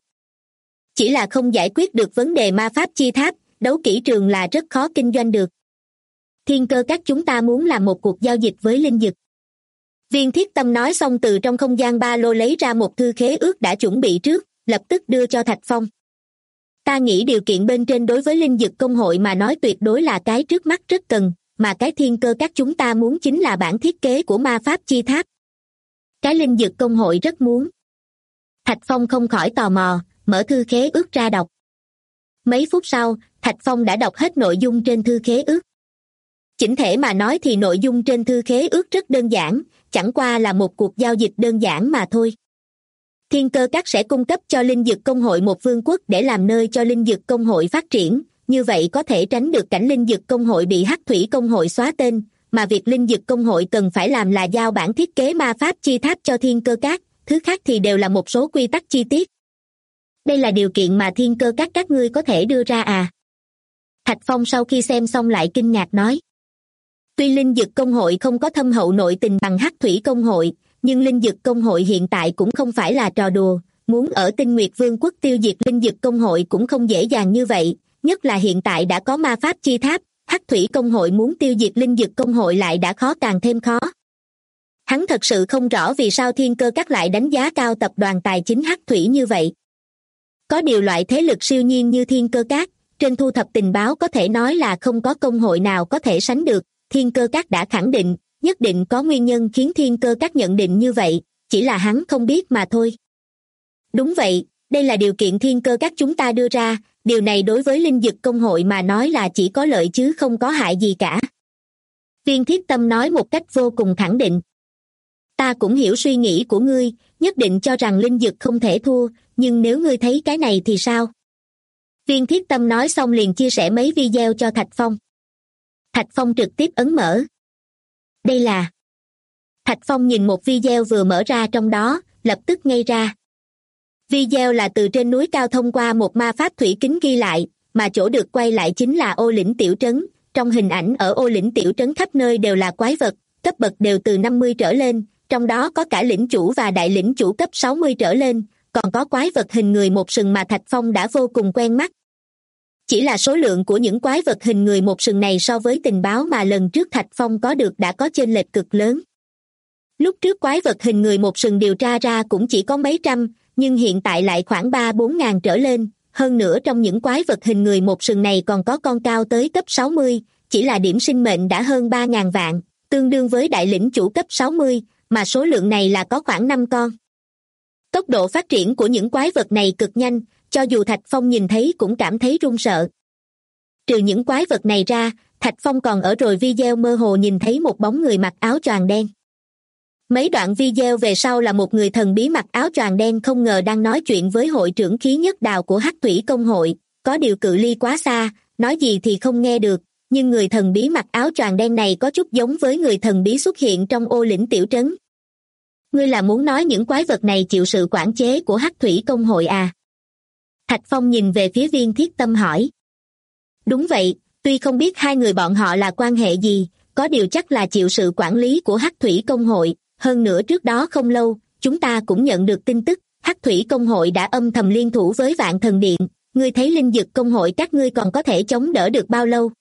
Chỉ là không giải quyết được vấn đề ma pháp chi tháp, đấu kỹ trường là rất khó kinh doanh được. Thiên Cơ Các chúng ta muốn làm một cuộc giao dịch với linh dực. Viên Thiết Tâm nói xong từ trong không gian ba lô lấy ra một thư khế ước đã chuẩn bị trước, lập tức đưa cho Thạch Phong. Ta nghĩ điều kiện bên trên đối với linh dực công hội mà nói tuyệt đối là cái trước mắt rất cần, mà cái Thiên Cơ Các chúng ta muốn chính là bản thiết kế của ma pháp chi tháp. Cái linh dực công hội rất muốn. Thạch Phong không khỏi tò mò, mở thư khế ước ra đọc. Mấy phút sau, Thạch Phong đã đọc hết nội dung trên thư khế ước. Chỉnh thể mà nói thì nội dung trên thư khế ước rất đơn giản, chẳng qua là một cuộc giao dịch đơn giản mà thôi. Thiên Cơ Các sẽ cung cấp cho linh dực công hội một vương quốc để làm nơi cho linh dực công hội phát triển, như vậy có thể tránh được cảnh linh dực công hội bị Hắc Thủy công hội xóa tên, mà việc linh dực công hội cần phải làm là giao bản thiết kế ma pháp chi tháp cho Thiên Cơ Các, thứ khác thì đều là một số quy tắc chi tiết. Đây là điều kiện mà Thiên Cơ các ngươi có thể đưa ra à? Thạch Phong sau khi xem xong lại kinh ngạc nói. Tuy linh dực công hội không có thâm hậu nội tình bằng Hắc Thủy công hội, nhưng linh dực công hội hiện tại cũng không phải là trò đùa, muốn ở Tinh Nguyệt Vương quốc tiêu diệt linh dực công hội cũng không dễ dàng như vậy, nhất là hiện tại đã có ma pháp chi tháp, Hắc Thủy công hội muốn tiêu diệt linh dực công hội lại đã khó càng thêm khó. Hắn thật sự không rõ vì sao Thiên Cơ các lại đánh giá cao tập đoàn tài chính Hắc Thủy như vậy. Có điều loại thế lực siêu nhiên như Thiên Cơ các, trên thu thập tình báo có thể nói là không có công hội nào có thể sánh được, Thiên Cơ các đã khẳng định, nhất định có nguyên nhân khiến Thiên Cơ các nhận định như vậy, chỉ là hắn không biết mà thôi. Đúng vậy, đây là điều kiện Thiên Cơ các chúng ta đưa ra, điều này đối với linh dực công hội mà nói là chỉ có lợi chứ không có hại gì cả. Viên Thiết Tâm nói một cách vô cùng khẳng định. Ta cũng hiểu suy nghĩ của ngươi, nhất định cho rằng linh dực không thể thua, nhưng nếu ngươi thấy cái này thì sao? Viên Thiết Tâm nói xong liền chia sẻ mấy video cho Thạch Phong. Thạch Phong trực tiếp ấn mở. Đây là... Thạch Phong nhìn một video vừa mở ra trong đó, lập tức ngây ra. Video là từ trên núi cao thông qua một ma pháp thủy kính ghi lại, mà chỗ được quay lại chính là ô lĩnh tiểu trấn. Trong hình ảnh ở ô lĩnh tiểu trấn khắp nơi đều là quái vật, cấp bậc đều từ 50 trở lên, trong đó có cả lĩnh chủ và đại lĩnh chủ cấp 60 trở lên, còn có quái vật hình người một sừng mà Thạch Phong đã vô cùng quen mắt. Chỉ là số lượng của những quái vật hình người một sừng này so với tình báo mà lần trước Thạch Phong có được đã có chênh lệch cực lớn. Lúc trước quái vật hình người một sừng điều tra ra cũng chỉ có mấy trăm, nhưng hiện tại lại khoảng 3-4 ngàn trở lên. Hơn nữa trong những quái vật hình người một sừng này còn có con cao tới cấp 60, chỉ là điểm sinh mệnh đã hơn 3.000 vạn, tương đương với đại lĩnh chủ cấp 60, mà số lượng này là có khoảng 5 con. Tốc độ phát triển của những quái vật này cực nhanh, cho dù Thạch Phong nhìn thấy cũng cảm thấy run sợ. Trừ những quái vật này ra, Thạch Phong còn ở rồi video mơ hồ nhìn thấy một bóng người mặc áo choàng đen. Mấy đoạn video về sau là một người thần bí mặc áo choàng đen không ngờ đang nói chuyện với hội trưởng khí nhất đào của Hắc Thủy Công hội, có điều cự ly quá xa, nói gì thì không nghe được, nhưng người thần bí mặc áo choàng đen này có chút giống với người thần bí xuất hiện trong ô lĩnh tiểu trấn. Ngươi là muốn nói những quái vật này chịu sự quản chế của Hắc Thủy Công hội à? Thạch Phong nhìn về phía Viên Thiết Tâm hỏi. Đúng vậy, tuy không biết hai người bọn họ là quan hệ gì, có điều chắc là chịu sự quản lý của Hắc Thủy Công hội. Hơn nữa trước đó không lâu, chúng ta cũng nhận được tin tức, Hắc Thủy Công hội đã âm thầm liên thủ với Vạn Thần Điện, ngươi thấy linh dực công hội các ngươi còn có thể chống đỡ được bao lâu?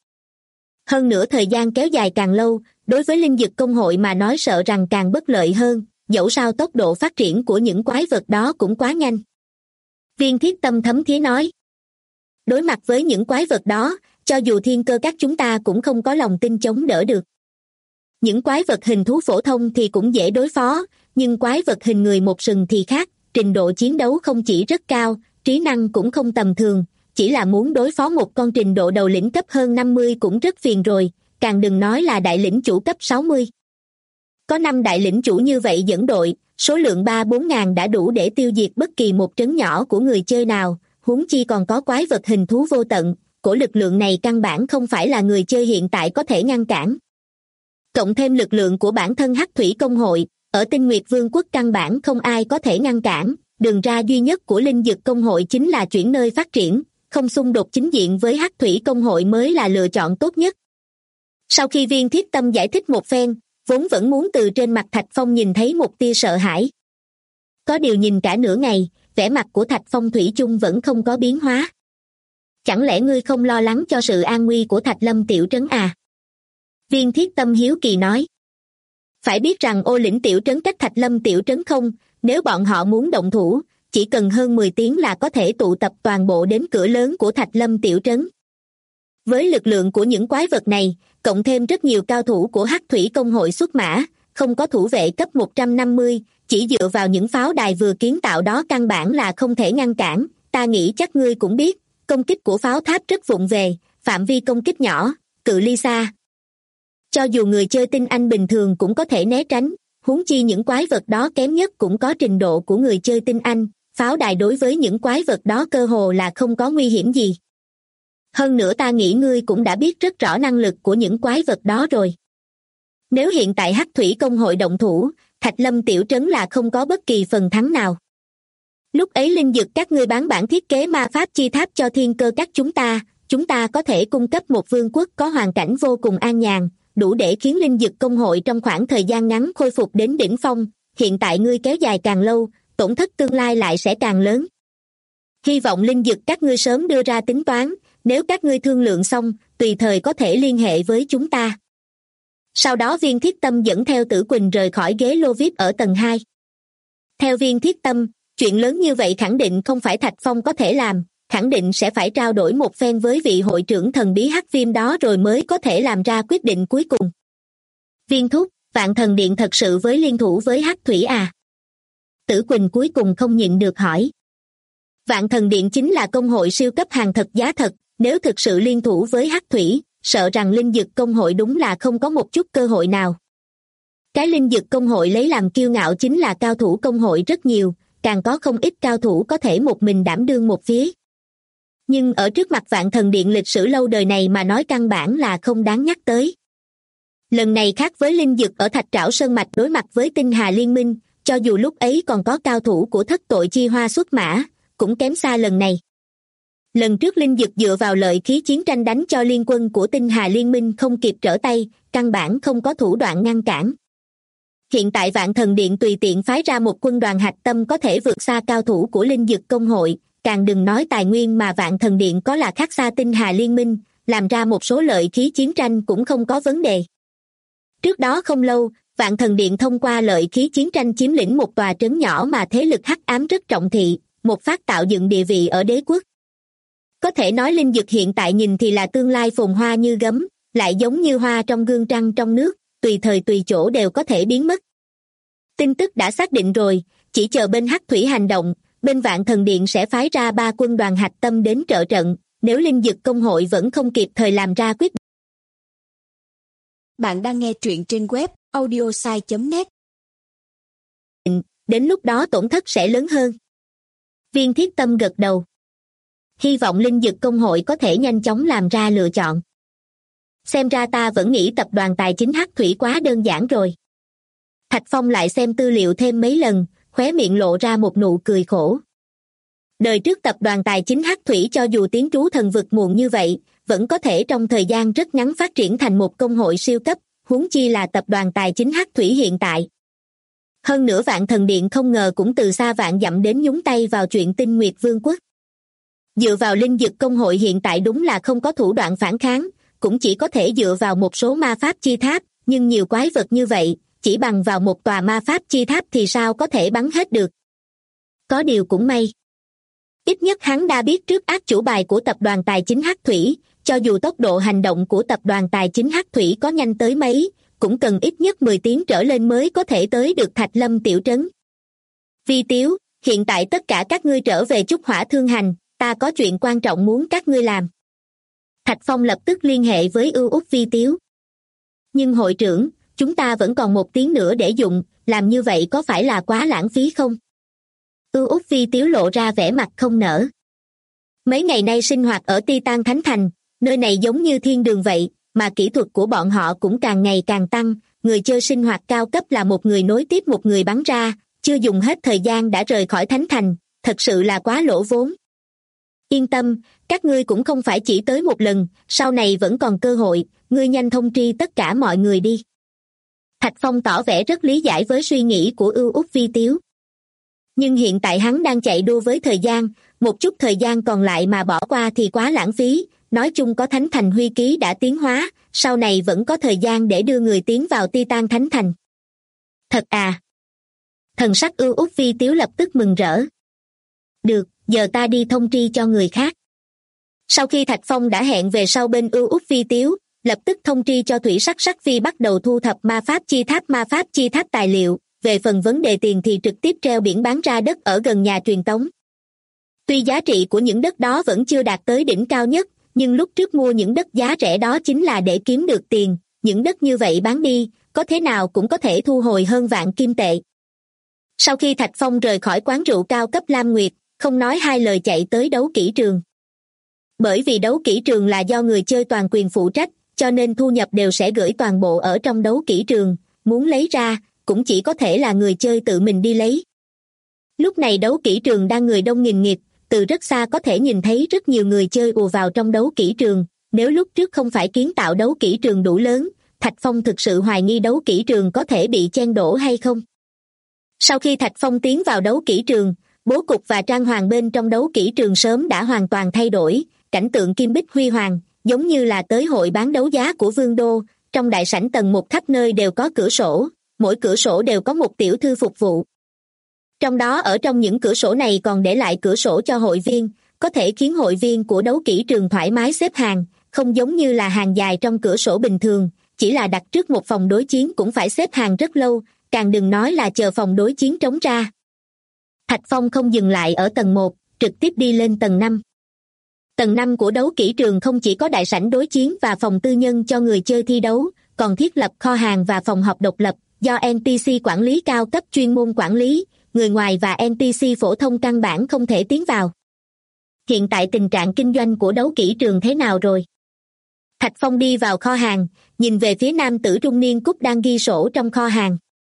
Hơn nữa thời gian kéo dài càng lâu, đối với linh dực công hội mà nói sợ rằng càng bất lợi hơn, dẫu sao tốc độ phát triển của những quái vật đó cũng quá nhanh. Viên Thiết Tâm thấm thía nói. Đối mặt với những quái vật đó, cho dù thiên cơ các chúng ta cũng không có lòng tin chống đỡ được. Những quái vật hình thú phổ thông thì cũng dễ đối phó, nhưng quái vật hình người một sừng thì khác, trình độ chiến đấu không chỉ rất cao, trí năng cũng không tầm thường, chỉ là muốn đối phó một con trình độ đầu lĩnh cấp hơn 50 cũng rất phiền rồi, càng đừng nói là đại lĩnh chủ cấp 60. Có 5 đại lĩnh chủ như vậy dẫn đội, số lượng 3-4 ngàn đã đủ để tiêu diệt bất kỳ một trấn nhỏ của người chơi nào, huống chi còn có quái vật hình thú vô tận, của lực lượng này căn bản không phải là người chơi hiện tại có thể ngăn cản. Cộng thêm lực lượng của bản thân Hắc Thủy Công hội, ở Tinh Nguyệt Vương quốc căn bản không ai có thể ngăn cản, đường ra duy nhất của linh dực công hội chính là chuyển nơi phát triển, không xung đột chính diện với Hắc Thủy Công hội mới là lựa chọn tốt nhất. Sau khi Viên Thiết Tâm giải thích một phen, vốn vẫn muốn từ trên mặt Thạch Phong nhìn thấy một tia sợ hãi. Có điều nhìn cả nửa ngày, vẻ mặt của Thạch Phong thủy chung vẫn không có biến hóa. Chẳng lẽ ngươi không lo lắng cho sự an nguy của Thạch Lâm tiểu trấn à? Viên Thiết Tâm hiếu kỳ nói. Phải biết rằng ô lĩnh tiểu trấn cách Thạch Lâm tiểu trấn không, nếu bọn họ muốn động thủ, chỉ cần hơn 10 tiếng là có thể tụ tập toàn bộ đến cửa lớn của Thạch Lâm tiểu trấn. Với lực lượng của những quái vật này, cộng thêm rất nhiều cao thủ của Hắc Thủy Công hội xuất mã, không có thủ vệ cấp 150, chỉ dựa vào những pháo đài vừa kiến tạo đó căn bản là không thể ngăn cản. Ta nghĩ chắc ngươi cũng biết, công kích của pháo tháp rất vụng về, phạm vi công kích nhỏ, cự ly xa. Cho dù người chơi tinh anh bình thường cũng có thể né tránh, huống chi những quái vật đó kém nhất cũng có trình độ của người chơi tinh anh, pháo đài đối với những quái vật đó cơ hồ là không có nguy hiểm gì. Hơn nữa ta nghĩ ngươi cũng đã biết rất rõ năng lực của những quái vật đó rồi. Nếu hiện tại Hắc Thủy Công hội động thủ, Thạch Lâm tiểu trấn là không có bất kỳ phần thắng nào. Lúc ấy linh dực các ngươi bán bản thiết kế ma pháp chi tháp cho thiên cơ các chúng ta có thể cung cấp một vương quốc có hoàn cảnh vô cùng an nhàn, đủ để khiến linh dực công hội trong khoảng thời gian ngắn khôi phục đến đỉnh phong. Hiện tại ngươi kéo dài càng lâu, tổn thất tương lai lại sẽ càng lớn. Hy vọng linh dực các ngươi sớm đưa ra tính toán, nếu các ngươi thương lượng xong, tùy thời có thể liên hệ với chúng ta. Sau đó Viên Thiết Tâm dẫn theo Tử Quỳnh rời khỏi ghế lô VIP ở tầng 2. Theo Viên Thiết Tâm, chuyện lớn như vậy khẳng định không phải Thạch Phong có thể làm, khẳng định sẽ phải trao đổi một phen với vị hội trưởng thần bí Hắc Viêm đó rồi mới có thể làm ra quyết định cuối cùng. Viên thúc, Vạn Thần Điện thật sự với liên thủ với Hắc Thủy à? Tử Quỳnh cuối cùng không nhịn được hỏi. Vạn Thần Điện chính là công hội siêu cấp hàng thật giá thật, nếu thực sự liên thủ với Hắc Thủy, sợ rằng linh dực công hội đúng là không có một chút cơ hội nào. Cái linh dực công hội lấy làm kiêu ngạo chính là cao thủ công hội rất nhiều, càng có không ít cao thủ có thể một mình đảm đương một phía. Nhưng ở trước mặt Vạn Thần Điện lịch sử lâu đời này mà nói căn bản là không đáng nhắc tới. Lần này khác với linh dực ở Thạch Trảo Sơn Mạch đối mặt với Tinh Hà Liên Minh, cho dù lúc ấy còn có cao thủ của Thất Tội Chi Hoa xuất mã, cũng kém xa lần này. Lần trước linh dực dựa vào lợi khí chiến tranh đánh cho liên quân của Tinh Hà Liên Minh không kịp trở tay, căn bản không có thủ đoạn ngăn cản. Hiện tại Vạn Thần Điện tùy tiện phái ra một quân đoàn hạch tâm có thể vượt xa cao thủ của linh dực công hội, càng đừng nói tài nguyên mà Vạn Thần Điện có là khác xa Tinh Hà Liên Minh, làm ra một số lợi khí chiến tranh cũng không có vấn đề. Trước đó không lâu, Vạn Thần Điện thông qua lợi khí chiến tranh chiếm lĩnh một tòa trấn nhỏ mà thế lực hắc ám rất trọng thị, một phát tạo dựng địa vị ở đế quốc. Có thể nói linh dực hiện tại nhìn thì là tương lai phồn hoa như gấm, lại giống như hoa trong gương trăng trong nước, tùy thời tùy chỗ đều có thể biến mất. Tin tức đã xác định rồi, chỉ chờ bên Hắc Thủy hành động, bên Vạn Thần Điện sẽ phái ra 3 quân đoàn hạch tâm đến trợ trận, nếu linh dực công hội vẫn không kịp thời làm ra quyết định. Bạn đang nghe truyện trên web audiosai.net. Đến lúc đó tổn thất sẽ lớn hơn. Viên Thiết Tâm gật đầu. Hy vọng linh dực công hội có thể nhanh chóng làm ra lựa chọn. Xem ra ta vẫn nghĩ tập đoàn tài chính Hắc Thủy quá đơn giản rồi. Thạch Phong lại xem tư liệu thêm mấy lần, khóe miệng lộ ra một nụ cười khổ. Đời trước tập đoàn tài chính Hắc Thủy cho dù tiến trú thần vực muộn như vậy, vẫn có thể trong thời gian rất ngắn phát triển thành một công hội siêu cấp, huống chi là tập đoàn tài chính Hắc Thủy hiện tại. Hơn nữa Vạn Thần Điện không ngờ cũng từ xa vạn dặm đến nhúng tay vào chuyện Tinh Nguyệt Vương quốc. Dựa vào linh dực công hội hiện tại đúng là không có thủ đoạn phản kháng, cũng chỉ có thể dựa vào một số ma pháp chi tháp, nhưng nhiều quái vật như vậy, chỉ bằng vào một tòa ma pháp chi tháp thì sao có thể bắn hết được. Có điều cũng may. Ít nhất hắn đã biết trước át chủ bài của tập đoàn tài chính Hắc Thủy, cho dù tốc độ hành động của tập đoàn tài chính Hắc Thủy có nhanh tới mấy, cũng cần ít nhất 10 tiếng trở lên mới có thể tới được Thạch Lâm tiểu trấn. Vi Tiếu, hiện tại tất cả các ngươi trở về Trúc Hỏa Thương Hành, ta có chuyện quan trọng muốn các ngươi làm. Thạch Phong lập tức liên hệ với Ưu Úc Vi Tiếu. Nhưng hội trưởng, chúng ta vẫn còn 1 tiếng nữa để dùng, làm như vậy có phải là quá lãng phí không? Ưu Úc Vi Tiếu lộ ra vẻ mặt không nỡ. Mấy ngày nay sinh hoạt ở Titan Thánh Thành, nơi này giống như thiên đường vậy, mà kỹ thuật của bọn họ cũng càng ngày càng tăng, người chơi sinh hoạt cao cấp là một người nối tiếp một người bắn ra, chưa dùng hết thời gian đã rời khỏi Thánh Thành, thật sự là quá lỗ vốn. Yên tâm, các ngươi cũng không phải chỉ tới một lần, sau này vẫn còn cơ hội, ngươi nhanh thông tri tất cả mọi người đi. Thạch Phong tỏ vẻ rất lý giải với suy nghĩ của Ưu Úc Vi Tiếu. Nhưng hiện tại hắn đang chạy đua với thời gian, một chút thời gian còn lại mà bỏ qua thì quá lãng phí, nói chung có Thánh Thành huy ký đã tiến hóa, sau này vẫn có thời gian để đưa người tiến vào Titan Thánh Thành. Thật à? Thần sắc Ưu Úc Vi Tiếu lập tức mừng rỡ. Được, giờ ta đi thông tri cho người khác. Sau khi Thạch Phong đã hẹn về sau bên Ưu Úc Vi Tiếu, lập tức thông tri cho Thủy Sắc Sắc Phi bắt đầu thu thập ma pháp chi tháp tài liệu, về phần vấn đề tiền thì trực tiếp treo biển bán ra đất ở gần nhà truyền tống. Tuy giá trị của những đất đó vẫn chưa đạt tới đỉnh cao nhất, nhưng lúc trước mua những đất giá rẻ đó chính là để kiếm được tiền, những đất như vậy bán đi, có thế nào cũng có thể thu hồi hơn vạn kim tệ. Sau khi Thạch Phong rời khỏi quán rượu cao cấp Lam Nguyệt, không nói hai lời chạy tới đấu kỹ trường. Bởi vì đấu kỹ trường là do người chơi toàn quyền phụ trách, cho nên thu nhập đều sẽ gửi toàn bộ ở trong đấu kỹ trường, muốn lấy ra, cũng chỉ có thể là người chơi tự mình đi lấy. Lúc này đấu kỹ trường đang người đông nghìn nghịt, từ rất xa có thể nhìn thấy rất nhiều người chơi ùa vào trong đấu kỹ trường, nếu lúc trước không phải kiến tạo đấu kỹ trường đủ lớn, Thạch Phong thực sự hoài nghi đấu kỹ trường có thể bị chen đổ hay không. Sau khi Thạch Phong tiến vào đấu kỹ trường, bố cục và trang hoàng bên trong đấu kỹ trường sớm đã hoàn toàn thay đổi, cảnh tượng kim bích huy hoàng, giống như là tới hội bán đấu giá của Vương đô, trong đại sảnh tầng 1 khắp nơi đều có cửa sổ, mỗi cửa sổ đều có một tiểu thư phục vụ. Trong đó ở trong những cửa sổ này còn để lại cửa sổ cho hội viên, có thể khiến hội viên của đấu kỹ trường thoải mái xếp hàng, không giống như là hàng dài trong cửa sổ bình thường, chỉ là đặt trước một phòng đối chiến cũng phải xếp hàng rất lâu, càng đừng nói là chờ phòng đối chiến trống ra. Thạch Phong không dừng lại ở tầng 1, trực tiếp đi lên tầng 5. Tầng 5 của đấu kỹ trường không chỉ có đại sảnh đối chiến và phòng tư nhân cho người chơi thi đấu, còn thiết lập kho hàng và phòng họp độc lập, do NPC quản lý cao cấp chuyên môn quản lý, người ngoài và NPC phổ thông căn bản không thể tiến vào. Hiện tại tình trạng kinh doanh của đấu kỹ trường thế nào rồi? Thạch Phong đi vào kho hàng, nhìn về phía nam tử trung niên Cúc đang ghi sổ trong kho hàng.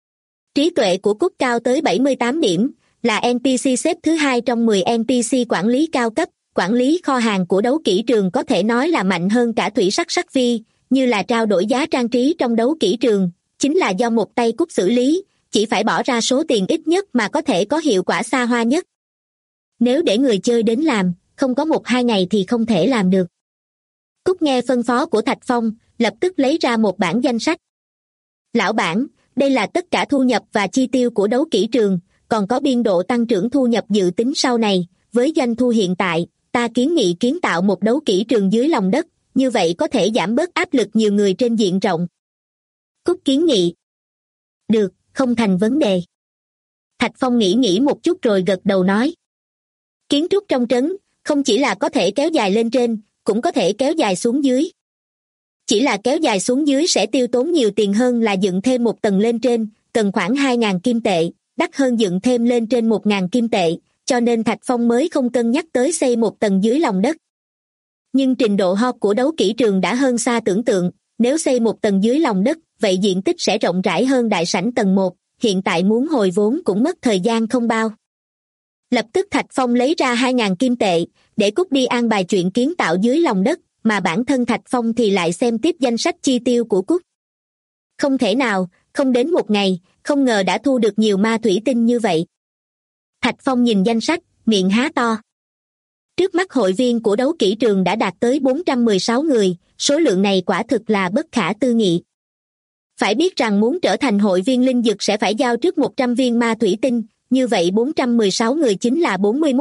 Trí tuệ của Cúc cao tới 78 điểm, là NPC xếp thứ 2 trong 10 NPC quản lý cao cấp. Quản lý kho hàng của đấu kỹ trường có thể nói là mạnh hơn cả thủy sắc sắc vi, như là trao đổi giá trang trí trong đấu kỹ trường, chính là do một tay Cúc xử lý, chỉ phải bỏ ra số tiền ít nhất mà có thể có hiệu quả xa hoa nhất. Nếu để người chơi đến làm, không có 1-2 ngày thì không thể làm được. Cúc nghe phân phó của Thạch Phong, lập tức lấy ra một bản danh sách. Lão bản, đây là tất cả thu nhập và chi tiêu của đấu kỹ trường, còn có biên độ tăng trưởng thu nhập dự tính sau này. Với doanh thu hiện tại, ta kiến nghị kiến tạo một đấu kỹ trường dưới lòng đất, như vậy có thể giảm bớt áp lực nhiều người trên diện rộng. Cúc kiến nghị. Được, không thành vấn đề. Thạch Phong nghĩ một chút rồi gật đầu nói. Kiến trúc trong trấn, không chỉ là có thể kéo dài lên trên, cũng có thể kéo dài xuống dưới. Chỉ là kéo dài xuống dưới sẽ tiêu tốn nhiều tiền hơn là dựng thêm một tầng lên trên, cần khoảng 2.000 kim tệ, đắt hơn dựng thêm lên trên 1.000 kim tệ, cho nên Thạch Phong mới không cân nhắc tới xây một tầng dưới lòng đất. Nhưng trình độ hot của đấu kỹ trường đã hơn xa tưởng tượng, nếu xây một tầng dưới lòng đất, vậy diện tích sẽ rộng rãi hơn đại sảnh tầng 1, hiện tại muốn hồi vốn cũng mất thời gian không bao. Lập tức Thạch Phong lấy ra 2.000 kim tệ, để Cúc đi an bài chuyện kiến tạo dưới lòng đất, mà bản thân Thạch Phong thì lại xem tiếp danh sách chi tiêu của Cúc. Không thể nào, không đến một ngày, không ngờ đã thu được nhiều ma thủy tinh như vậy. Thạch Phong nhìn danh sách, miệng há to. Trước mắt hội viên của đấu kỹ trường đã đạt tới 416 người, số lượng này quả thực là bất khả tư nghị. Phải biết rằng muốn trở thành hội viên linh dược sẽ phải giao trước 100 viên ma thủy tinh, như vậy 416 người chính là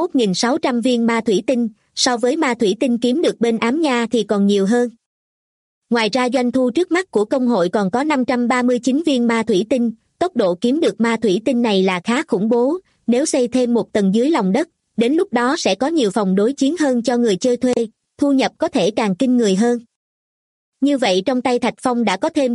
41.600 viên ma thủy tinh, so với ma thủy tinh kiếm được bên Ám Nha thì còn nhiều hơn. Ngoài ra doanh thu trước mắt của công hội còn có 539 viên ma thủy tinh, tốc độ kiếm được ma thủy tinh này là khá khủng bố, nếu xây thêm một tầng dưới lòng đất, đến lúc đó sẽ có nhiều phòng đối chiến hơn cho người chơi thuê, thu nhập có thể càng kinh người hơn. Như vậy trong tay Thạch Phong đã có thêm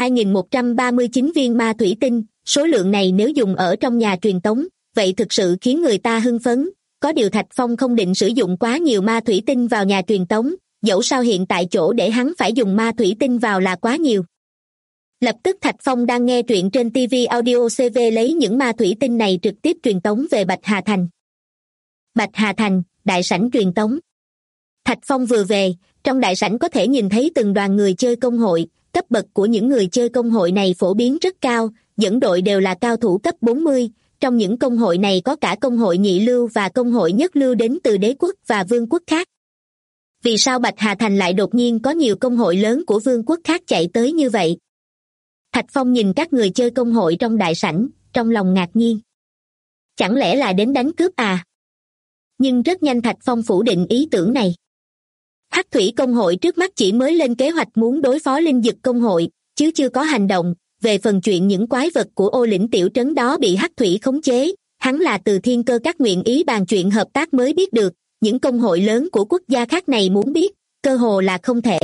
42.139 viên ma thủy tinh, số lượng này nếu dùng ở trong nhà truyền tống, vậy thực sự khiến người ta hưng phấn, có điều Thạch Phong không định sử dụng quá nhiều ma thủy tinh vào nhà truyền tống, dẫu sao hiện tại chỗ để hắn phải dùng ma thủy tinh vào là quá nhiều. Lập tức Thạch Phong đang nghe truyện trên TV Audio CV lấy những ma thủy tinh này trực tiếp truyền tống về Bạch Hà Thành. Bạch Hà Thành, đại sảnh truyền tống. Thạch Phong vừa về, trong đại sảnh có thể nhìn thấy từng đoàn người chơi công hội, cấp bậc của những người chơi công hội này phổ biến rất cao, dẫn đội đều là cao thủ cấp 40, trong những công hội này có cả công hội nhị lưu và công hội nhất lưu đến từ đế quốc và vương quốc khác. Vì sao Bạch Hà Thành lại đột nhiên có nhiều công hội lớn của vương quốc khác chạy tới như vậy? Thạch Phong nhìn các người chơi công hội trong đại sảnh, trong lòng ngạc nhiên. Chẳng lẽ là đến đánh cướp à? Nhưng rất nhanh Thạch Phong phủ định ý tưởng này. Hắc thủy công hội trước mắt chỉ mới lên kế hoạch muốn đối phó linh dực công hội, chứ chưa có hành động. Về phần chuyện những quái vật của ô lĩnh tiểu trấn đó bị hắc thủy khống chế, hắn là từ Thiên Cơ Các nguyện ý bàn chuyện hợp tác mới biết được, những công hội lớn của quốc gia khác này muốn biết, cơ hồ là không thể.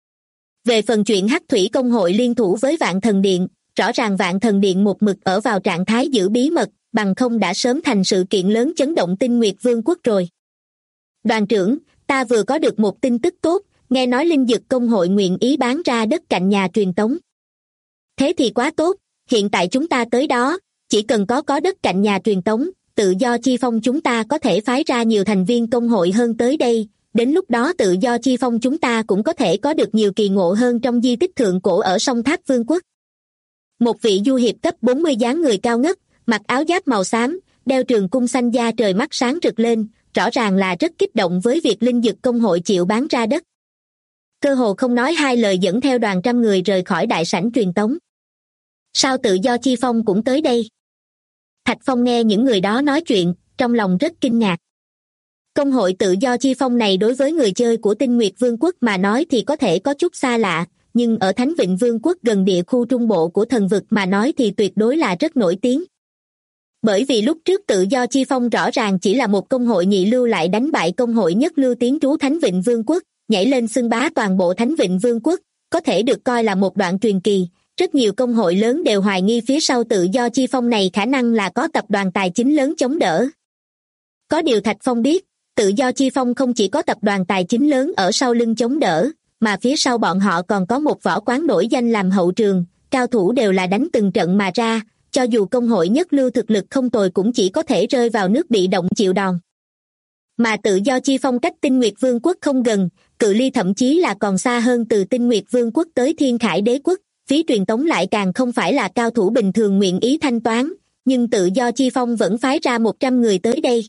Về phần chuyện hắc thủy công hội liên thủ với Vạn Thần Điện, rõ ràng Vạn Thần Điện một mực ở vào trạng thái giữ bí mật, bằng không đã sớm thành sự kiện lớn chấn động Tinh Nguyệt Vương quốc rồi. Đoàn trưởng, ta vừa có được một tin tức tốt, nghe nói linh dực công hội nguyện ý bán ra đất cạnh nhà truyền tống. Thế thì quá tốt, hiện tại chúng ta tới đó, chỉ cần có đất cạnh nhà truyền tống, tự do chi phong chúng ta có thể phái ra nhiều thành viên công hội hơn tới đây, đến lúc đó tự do chi phong chúng ta cũng có thể có được nhiều kỳ ngộ hơn trong di tích thượng cổ ở sông Tháp Vương quốc. Một vị du hiệp cấp 40 dáng người cao ngất, mặc áo giáp màu xám, đeo trường cung xanh da trời mắt sáng rực lên, rõ ràng là rất kích động với việc linh dực công hội chịu bán ra đất. Cơ hồ không nói hai lời dẫn theo đoàn trăm người rời khỏi đại sảnh truyền tống. Sao tự do chi phong cũng tới đây? Thạch Phong nghe những người đó nói chuyện, trong lòng rất kinh ngạc. Công hội tự do chi phong này đối với người chơi của Tinh Nguyệt Vương quốc mà nói thì có thể có chút xa lạ, nhưng ở Thánh Vịnh Vương quốc gần địa khu trung bộ của thần vực mà nói thì tuyệt đối là rất nổi tiếng. Bởi vì lúc trước tự do chi phong rõ ràng chỉ là một công hội nhị lưu lại đánh bại công hội nhất lưu tiến trú Thánh Vịnh Vương quốc, nhảy lên xưng bá toàn bộ Thánh Vịnh Vương quốc, có thể được coi là một đoạn truyền kỳ, rất nhiều công hội lớn đều hoài nghi phía sau tự do chi phong này khả năng là có tập đoàn tài chính lớn chống đỡ. Có điều Thạch Phong biết, tự do chi phong không chỉ có tập đoàn tài chính lớn ở sau lưng chống đỡ, mà phía sau bọn họ còn có một võ quán nổi danh làm hậu trường, cao thủ đều là đánh từng trận mà ra, cho dù công hội nhất lưu thực lực không tồi cũng chỉ có thể rơi vào nước bị động chịu đòn. Mà tự do chi phong cách Tinh Nguyệt Vương quốc không gần, cự ly thậm chí là còn xa hơn từ Tinh Nguyệt Vương quốc tới Thiên Khải Đế quốc, phí truyền tống lại càng không phải là cao thủ bình thường nguyện ý thanh toán, nhưng tự do chi phong vẫn phái ra 100 người tới đây.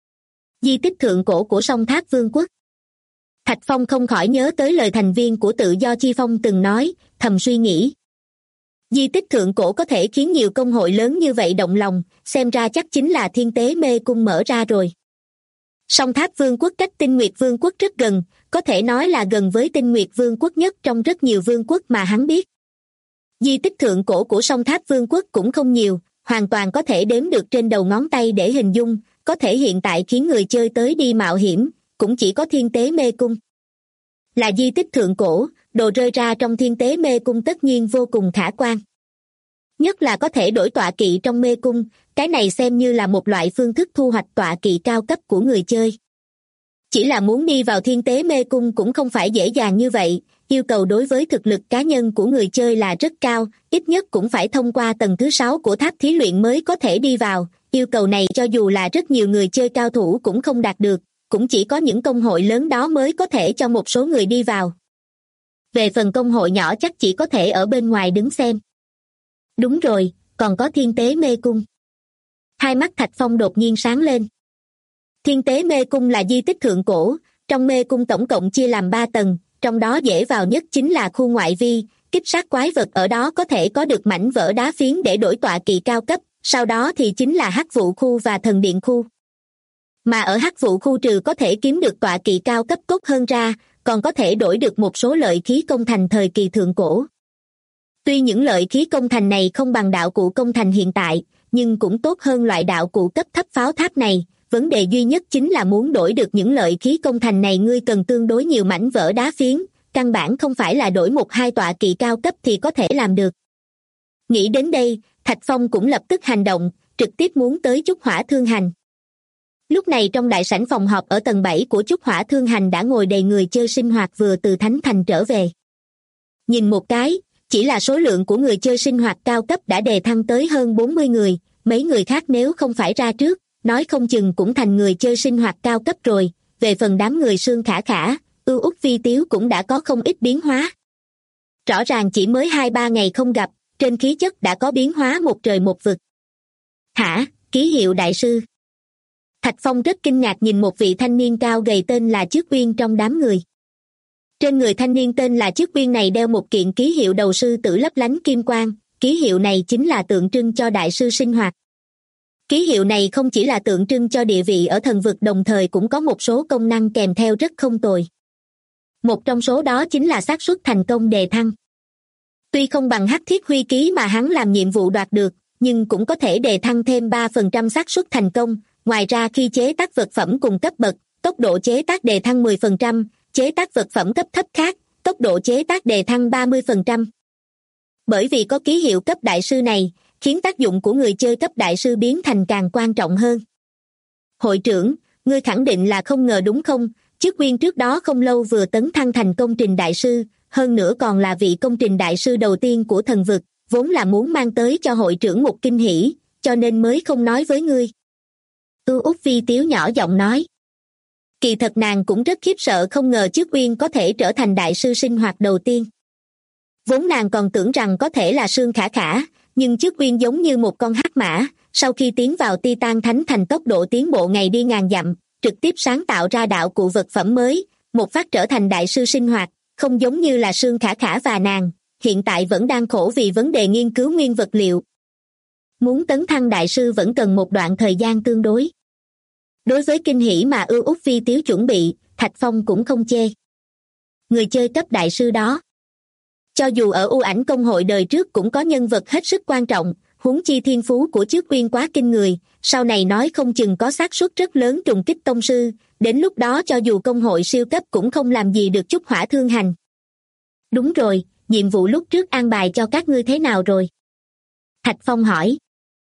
Di tích thượng cổ của Song Tháp Vương quốc. Thạch Phong không khỏi nhớ tới lời thành viên của tự do chi phong từng nói, thầm suy nghĩ. Di tích thượng cổ có thể khiến nhiều công hội lớn như vậy động lòng, xem ra chắc chính là Thiên Tế Mê Cung mở ra rồi. Song Tháp Vương quốc cách Tinh Nguyệt Vương quốc rất gần, có thể nói là gần với Tinh Nguyệt Vương quốc nhất trong rất nhiều vương quốc mà hắn biết. Di tích thượng cổ của Song Tháp Vương quốc cũng không nhiều, hoàn toàn có thể đếm được trên đầu ngón tay để hình dung, có thể hiện tại khiến người chơi tới đi mạo hiểm, cũng chỉ có Thiên Tế Mê Cung. Là di tích thượng cổ, đồ rơi ra trong Thiên Tế Mê Cung tất nhiên vô cùng khả quan. Nhất là có thể đổi tọa kỵ trong mê cung, cái này xem như là một loại phương thức thu hoạch tọa kỵ cao cấp của người chơi. Chỉ là muốn đi vào Thiên Tế Mê Cung cũng không phải dễ dàng như vậy, yêu cầu đối với thực lực cá nhân của người chơi là rất cao, ít nhất cũng phải thông qua tầng thứ 6 của tháp thí luyện mới có thể đi vào, yêu cầu này cho dù là rất nhiều người chơi cao thủ cũng không đạt được, cũng chỉ có những công hội lớn đó mới có thể cho một số người đi vào. Về phần công hội nhỏ chắc chỉ có thể ở bên ngoài đứng xem. Đúng rồi, còn có Thiên Tế Mê Cung. Hai mắt Thạch Phong đột nhiên sáng lên. Thiên Tế Mê Cung là di tích thượng cổ, trong mê cung tổng cộng chia làm 3 tầng, trong đó dễ vào nhất chính là khu ngoại vi, kích sát quái vật ở đó có thể có được mảnh vỡ đá phiến để đổi tọa kỵ cao cấp, sau đó thì chính là hắc vụ khu và thần điện khu. Mà ở hắc vụ khu trừ có thể kiếm được tọa kỵ cao cấp tốt hơn ra, còn có thể đổi được một số lợi khí công thành thời kỳ thượng cổ. Tuy những lợi khí công thành này không bằng đạo cụ công thành hiện tại, nhưng cũng tốt hơn loại đạo cụ cấp thấp pháo tháp này. Vấn đề duy nhất chính là muốn đổi được những lợi khí công thành này ngươi cần tương đối nhiều mảnh vỡ đá phiến, căn bản không phải là đổi 1-2 tọa kỵ cao cấp thì có thể làm được. Nghĩ đến đây, Thạch Phong cũng lập tức hành động, trực tiếp muốn tới Chúc Hỏa Thương Hành. Lúc này trong đại sảnh phòng họp ở tầng 7 của Chúc Hỏa Thương Hành đã ngồi đầy người chơi sinh hoạt vừa từ Thánh Thành trở về. Nhìn một cái, chỉ là số lượng của người chơi sinh hoạt cao cấp đã đề thăng tới hơn 40 người, mấy người khác nếu không phải ra trước, nói không chừng cũng thành người chơi sinh hoạt cao cấp rồi. Về phần đám người Sương Khả Khả, Ưu Út Vi Tiếu cũng đã có không ít biến hóa. Rõ ràng chỉ mới 2-3 ngày không gặp, trên khí chất đã có biến hóa một trời một vực. Hả, ký hiệu đại sư? Thạch Phong rất kinh ngạc nhìn một vị thanh niên cao gầy tên là Chiếc Uyên trong đám người. Trên người thanh niên tên là Chiếc Uyên này đeo một kiện ký hiệu đầu sư tử lấp lánh kim quang, ký hiệu này chính là tượng trưng cho đại sư sinh hoạt. Ký hiệu này không chỉ là tượng trưng cho địa vị ở thần vực đồng thời cũng có một số công năng kèm theo rất không tồi. Một trong số đó chính là xác suất thành công đề thăng. Tuy không bằng Hắc Thiết Huy Ký mà hắn làm nhiệm vụ đoạt được, nhưng cũng có thể đề thăng thêm 3% xác suất thành công. Ngoài ra khi chế tác vật phẩm cùng cấp bậc, tốc độ chế tác đề thăng 10%, chế tác vật phẩm cấp thấp khác, tốc độ chế tác đề thăng 30%. Bởi vì có ký hiệu cấp đại sư này, khiến tác dụng của người chơi cấp đại sư biến thành càng quan trọng hơn. Hội trưởng, ngươi khẳng định là không ngờ đúng không? Chiếc Uyên trước đó không lâu vừa tấn thăng thành công trình đại sư, hơn nữa còn là vị công trình đại sư đầu tiên của thần vực, vốn là muốn mang tới cho hội trưởng một kinh hỉ, cho nên mới không nói với ngươi. Ưu Út Vi Tiếu nhỏ giọng nói. Kỳ thật nàng cũng rất khiếp sợ không ngờ Chiếc Uyên có thể trở thành đại sư sinh hoạt đầu tiên. Vốn nàng còn tưởng rằng có thể là Sương Khả Khả, nhưng Chiếc Uyên giống như một con hắc mã, sau khi tiến vào Titan Thánh Thành tốc độ tiến bộ ngày đi ngàn dặm, trực tiếp sáng tạo ra đạo cụ vật phẩm mới, một phát trở thành đại sư sinh hoạt, không giống như là Sương Khả Khả và nàng, hiện tại vẫn đang khổ vì vấn đề nghiên cứu nguyên vật liệu. Muốn tấn thăng đại sư vẫn cần một đoạn thời gian tương đối. Đối với kinh hỉ mà Ưu Út Vi Tiếu chuẩn bị, Thạch Phong cũng không chê. Người chơi cấp đại sư đó, cho dù ở U Ảnh công hội đời trước cũng có nhân vật hết sức quan trọng, huống chi thiên phú của Chiếc Uyên quá kinh người, sau này nói không chừng có xác suất rất lớn trùng kích tông sư, đến lúc đó cho dù công hội siêu cấp cũng không làm gì được Chúc Hỏa Thương Hành. Đúng rồi, nhiệm vụ lúc trước an bài cho các ngươi thế nào rồi? Thạch Phong hỏi.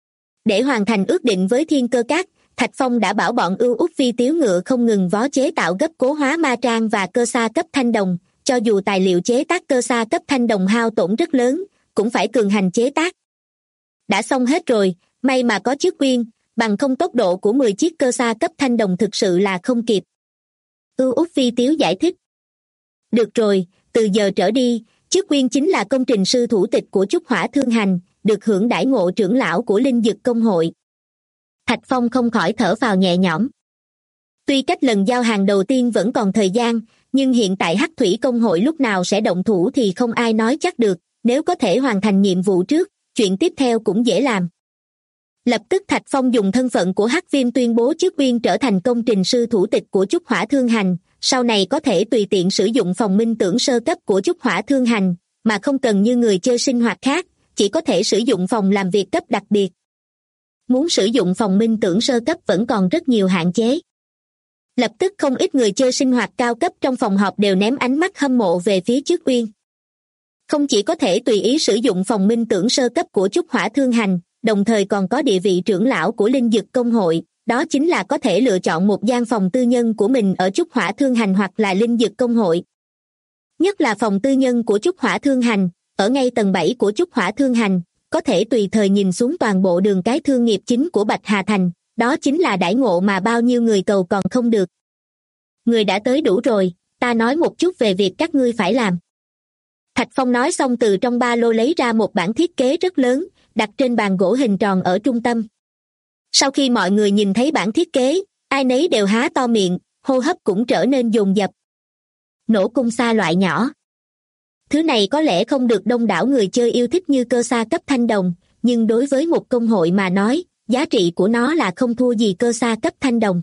Để hoàn thành ước định với Thiên Cơ Các, Thạch Phong đã bảo bọn Ưu Úc Vi Tiếu Ngựa không ngừng vó chế tạo gấp cố hóa ma trang và cơ sa cấp thanh đồng, cho dù tài liệu chế tác cơ sa cấp thanh đồng hao tổn rất lớn, cũng phải cường hành chế tác. Đã xong hết rồi, may mà có chiếc quyên, bằng không tốc độ của 10 chiếc cơ sa cấp thanh đồng thực sự là không kịp. Ưu Úc Vi Tiếu giải thích. Được rồi, từ giờ trở đi, chiếc quyên chính là công trình sư thủ tịch của Trúc Hỏa Thương Hành, được hưởng đãi ngộ trưởng lão của Linh Dực Công hội. Thạch Phong không khỏi thở phào nhẹ nhõm. Tuy cách lần giao hàng đầu tiên vẫn còn thời gian, nhưng hiện tại Hắc Thủy Công hội lúc nào sẽ động thủ thì không ai nói chắc được, nếu có thể hoàn thành nhiệm vụ trước, chuyện tiếp theo cũng dễ làm. Lập tức Thạch Phong dùng thân phận của Hắc Viêm tuyên bố chiếc quyên trở thành công trình sư thủ tịch của Trúc Hỏa Thương Hành, sau này có thể tùy tiện sử dụng phòng minh tưởng sơ cấp của Trúc Hỏa Thương Hành, mà không cần như người chơi sinh hoạt khác, chỉ có thể sử dụng phòng làm việc cấp đặc biệt. Muốn sử dụng phòng minh tưởng sơ cấp vẫn còn rất nhiều hạn chế. Lập tức không ít người chơi sinh hoạt cao cấp trong phòng họp đều ném ánh mắt hâm mộ về phía chiếc quyên. Không chỉ có thể tùy ý sử dụng phòng minh tưởng sơ cấp của Trúc Hỏa Thương Hành, đồng thời còn có địa vị trưởng lão của Linh Dực Công hội, đó chính là có thể lựa chọn một gian phòng tư nhân của mình ở Trúc Hỏa Thương Hành hoặc là Linh Dực Công hội. Nhất là phòng tư nhân của Trúc Hỏa Thương Hành, ở ngay tầng 7 của Trúc Hỏa Thương Hành, có thể tùy thời nhìn xuống toàn bộ đường cái thương nghiệp chính của Bạch Hà Thành, đó chính là đãi ngộ mà bao nhiêu người cầu còn không được. Người đã tới đủ rồi, ta nói một chút về việc các ngươi phải làm. Thạch Phong nói xong từ trong ba lô lấy ra một bản thiết kế rất lớn, đặt trên bàn gỗ hình tròn ở trung tâm. Sau khi mọi người nhìn thấy bản thiết kế, ai nấy đều há to miệng, hô hấp cũng trở nên dồn dập. Nổ cung sa loại nhỏ. Thứ này có lẽ không được đông đảo người chơi yêu thích như cơ sa cấp thanh đồng, nhưng đối với một công hội mà nói, giá trị của nó là không thua gì cơ sa cấp thanh đồng.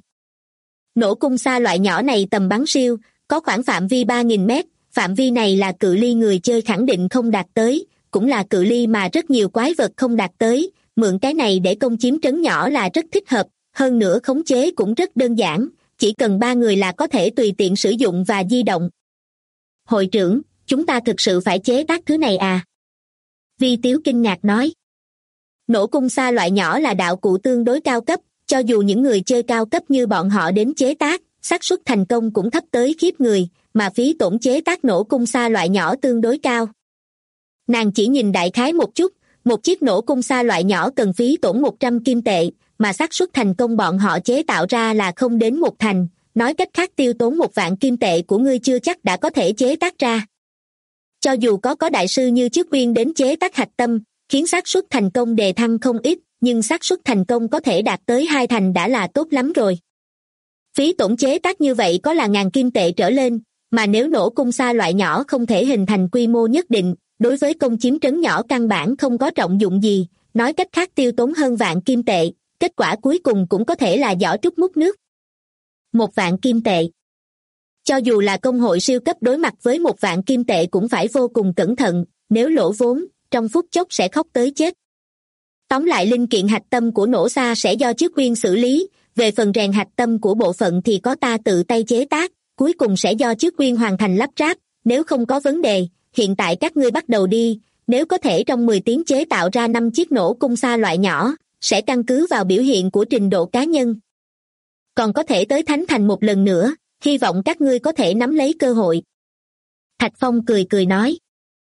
Nổ cung sa loại nhỏ này tầm bắn siêu, có khoảng phạm vi 3.000 mét, phạm vi này là cự ly người chơi khẳng định không đạt tới, cũng là cự ly mà rất nhiều quái vật không đạt tới, mượn cái này để công chiếm trấn nhỏ là rất thích hợp, hơn nữa khống chế cũng rất đơn giản, chỉ cần 3 người là có thể tùy tiện sử dụng và di động. Hội trưởng, chúng ta thực sự phải chế tác thứ này à? Vi Tiếu kinh ngạc nói. Nổ cung sa loại nhỏ là đạo cụ tương đối cao cấp, cho dù những người chơi cao cấp như bọn họ đến chế tác, xác suất thành công cũng thấp tới khiếp người, mà phí tổn chế tác nổ cung sa loại nhỏ tương đối cao. Nàng chỉ nhìn đại khái một chút, một chiếc nổ cung sa loại nhỏ cần phí tổn 100 kim tệ, mà xác suất thành công bọn họ chế tạo ra là không đến 1 thành, nói cách khác tiêu tốn 1.000 kim tệ của ngươi chưa chắc đã có thể chế tác ra. Cho dù có đại sư như Chiếc Quyên đến chế tác hạch tâm, khiến xác suất thành công đề thăng không ít, nhưng xác suất thành công có thể đạt tới 2 thành đã là tốt lắm rồi. Phí tổn chế tác như vậy có là 1.000 kim tệ trở lên, mà nếu nổ cung sa loại nhỏ không thể hình thành quy mô nhất định, đối với công chiếm trấn nhỏ căn bản không có trọng dụng gì, nói cách khác tiêu tốn hơn 1.000 kim tệ, kết quả cuối cùng cũng có thể là giỏ trúc múc nước. 1.000 kim tệ. Cho dù là công hội siêu cấp đối mặt với 1.000 kim tệ cũng phải vô cùng cẩn thận, nếu lỗ vốn, trong phút chốc sẽ khóc tới chết. Tóm lại linh kiện hạch tâm của nổ sa sẽ do Chiếc Quyên xử lý, về phần rèn hạch tâm của bộ phận thì có ta tự tay chế tác, cuối cùng sẽ do Chiếc Quyên hoàn thành lắp ráp, nếu không có vấn đề, hiện tại các ngươi bắt đầu đi, nếu có thể trong 10 tiếng chế tạo ra 5 chiếc nổ cung sa loại nhỏ, sẽ căn cứ vào biểu hiện của trình độ cá nhân. Còn có thể tới Thánh Thành một lần nữa, hy vọng các ngươi có thể nắm lấy cơ hội. Thạch Phong cười cười nói.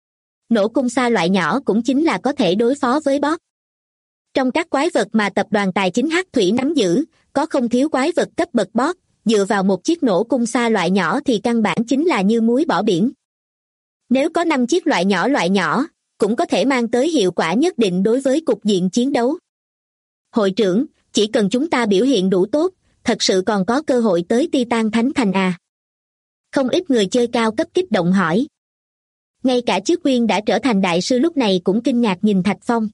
Nổ cung sa loại nhỏ cũng chính là có thể đối phó với boss. Trong các quái vật mà tập đoàn tài chính Hắc Thủy nắm giữ, có không thiếu quái vật cấp bậc boss, dựa vào một chiếc nổ cung sa loại nhỏ thì căn bản chính là như muối bỏ biển. Nếu có 5 chiếc loại nhỏ, cũng có thể mang tới hiệu quả nhất định đối với cục diện chiến đấu. Hội trưởng, chỉ cần chúng ta biểu hiện đủ tốt, thật sự còn có cơ hội tới Titan Thánh Thành à? Không ít người chơi cao cấp kích động hỏi. Ngay cả Chiếc Quyên đã trở thành đại sư lúc này cũng kinh ngạc nhìn Thạch Phong.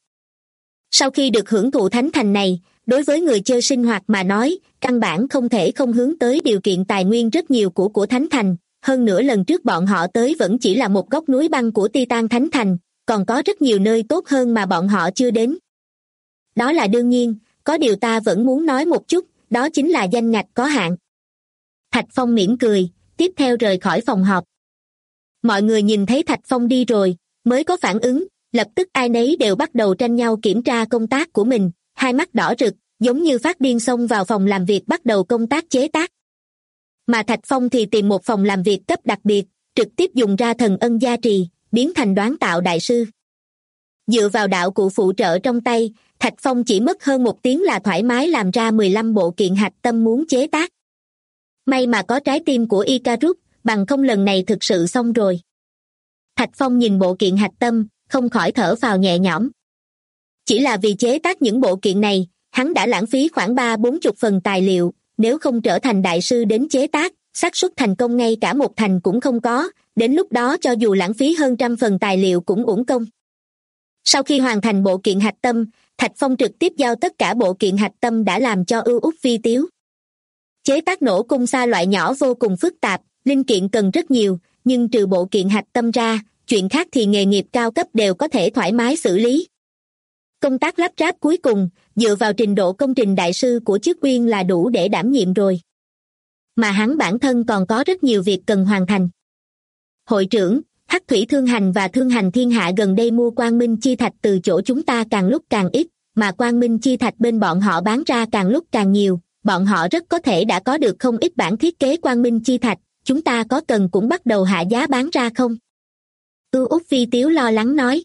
Sau khi được hưởng thụ Thánh Thành này, đối với người chơi sinh hoạt mà nói, căn bản không thể không hướng tới điều kiện tài nguyên rất nhiều của Thánh Thành. Hơn nữa lần trước bọn họ tới vẫn chỉ là một góc núi băng của Titan Thánh Thành, còn có rất nhiều nơi tốt hơn mà bọn họ chưa đến. Đó là đương nhiên, có điều ta vẫn muốn nói một chút, đó chính là danh ngạch có hạn. Thạch Phong mỉm cười, tiếp theo rời khỏi phòng họp. Mọi người nhìn thấy Thạch Phong đi rồi, mới có phản ứng, lập tức ai nấy đều bắt đầu tranh nhau kiểm tra công tác của mình, hai mắt đỏ rực, giống như phát điên xông vào phòng làm việc bắt đầu công tác chế tác. Mà Thạch Phong thì tìm một phòng làm việc cấp đặc biệt, trực tiếp dùng ra thần ân gia trì, biến thành đoán tạo đại sư. Dựa vào đạo cụ phụ trợ trong tay, Thạch Phong chỉ mất hơn 1 tiếng là thoải mái làm ra 15 bộ kiện hạch tâm muốn chế tác. May mà có trái tim của Icarus, bằng không lần này thực sự xong rồi. Thạch Phong nhìn bộ kiện hạch tâm, không khỏi thở phào nhẹ nhõm. Chỉ là vì chế tác những bộ kiện này, hắn đã lãng phí khoảng 30-40 phần tài liệu, nếu không trở thành đại sư đến chế tác, xác suất thành công ngay cả 1 thành cũng không có, đến lúc đó cho dù lãng phí hơn 100 phần tài liệu cũng uổng công. Sau khi hoàn thành bộ kiện hạch tâm, Thạch Phong trực tiếp giao tất cả bộ kiện hạch tâm đã làm cho Ưu Úc Vi Tiếu. Chế tác nổ cung xa loại nhỏ vô cùng phức tạp, linh kiện cần rất nhiều, nhưng trừ bộ kiện hạch tâm ra, chuyện khác thì nghề nghiệp cao cấp đều có thể thoải mái xử lý. Công tác lắp ráp cuối cùng, dựa vào trình độ công trình đại sư của Chức Uyên là đủ để đảm nhiệm rồi. Mà hắn bản thân còn có rất nhiều việc cần hoàn thành. Hội trưởng, Hắc Thủy Thương Hành và Thương Hành Thiên Hạ gần đây mua Quang Minh Chi Thạch từ chỗ chúng ta càng lúc càng ít, mà Quang Minh Chi Thạch bên bọn họ bán ra càng lúc càng nhiều, bọn họ rất có thể đã có được không ít bản thiết kế Quang Minh Chi Thạch, chúng ta có cần cũng bắt đầu hạ giá bán ra không? Ưu Úc Vi Tiếu lo lắng nói.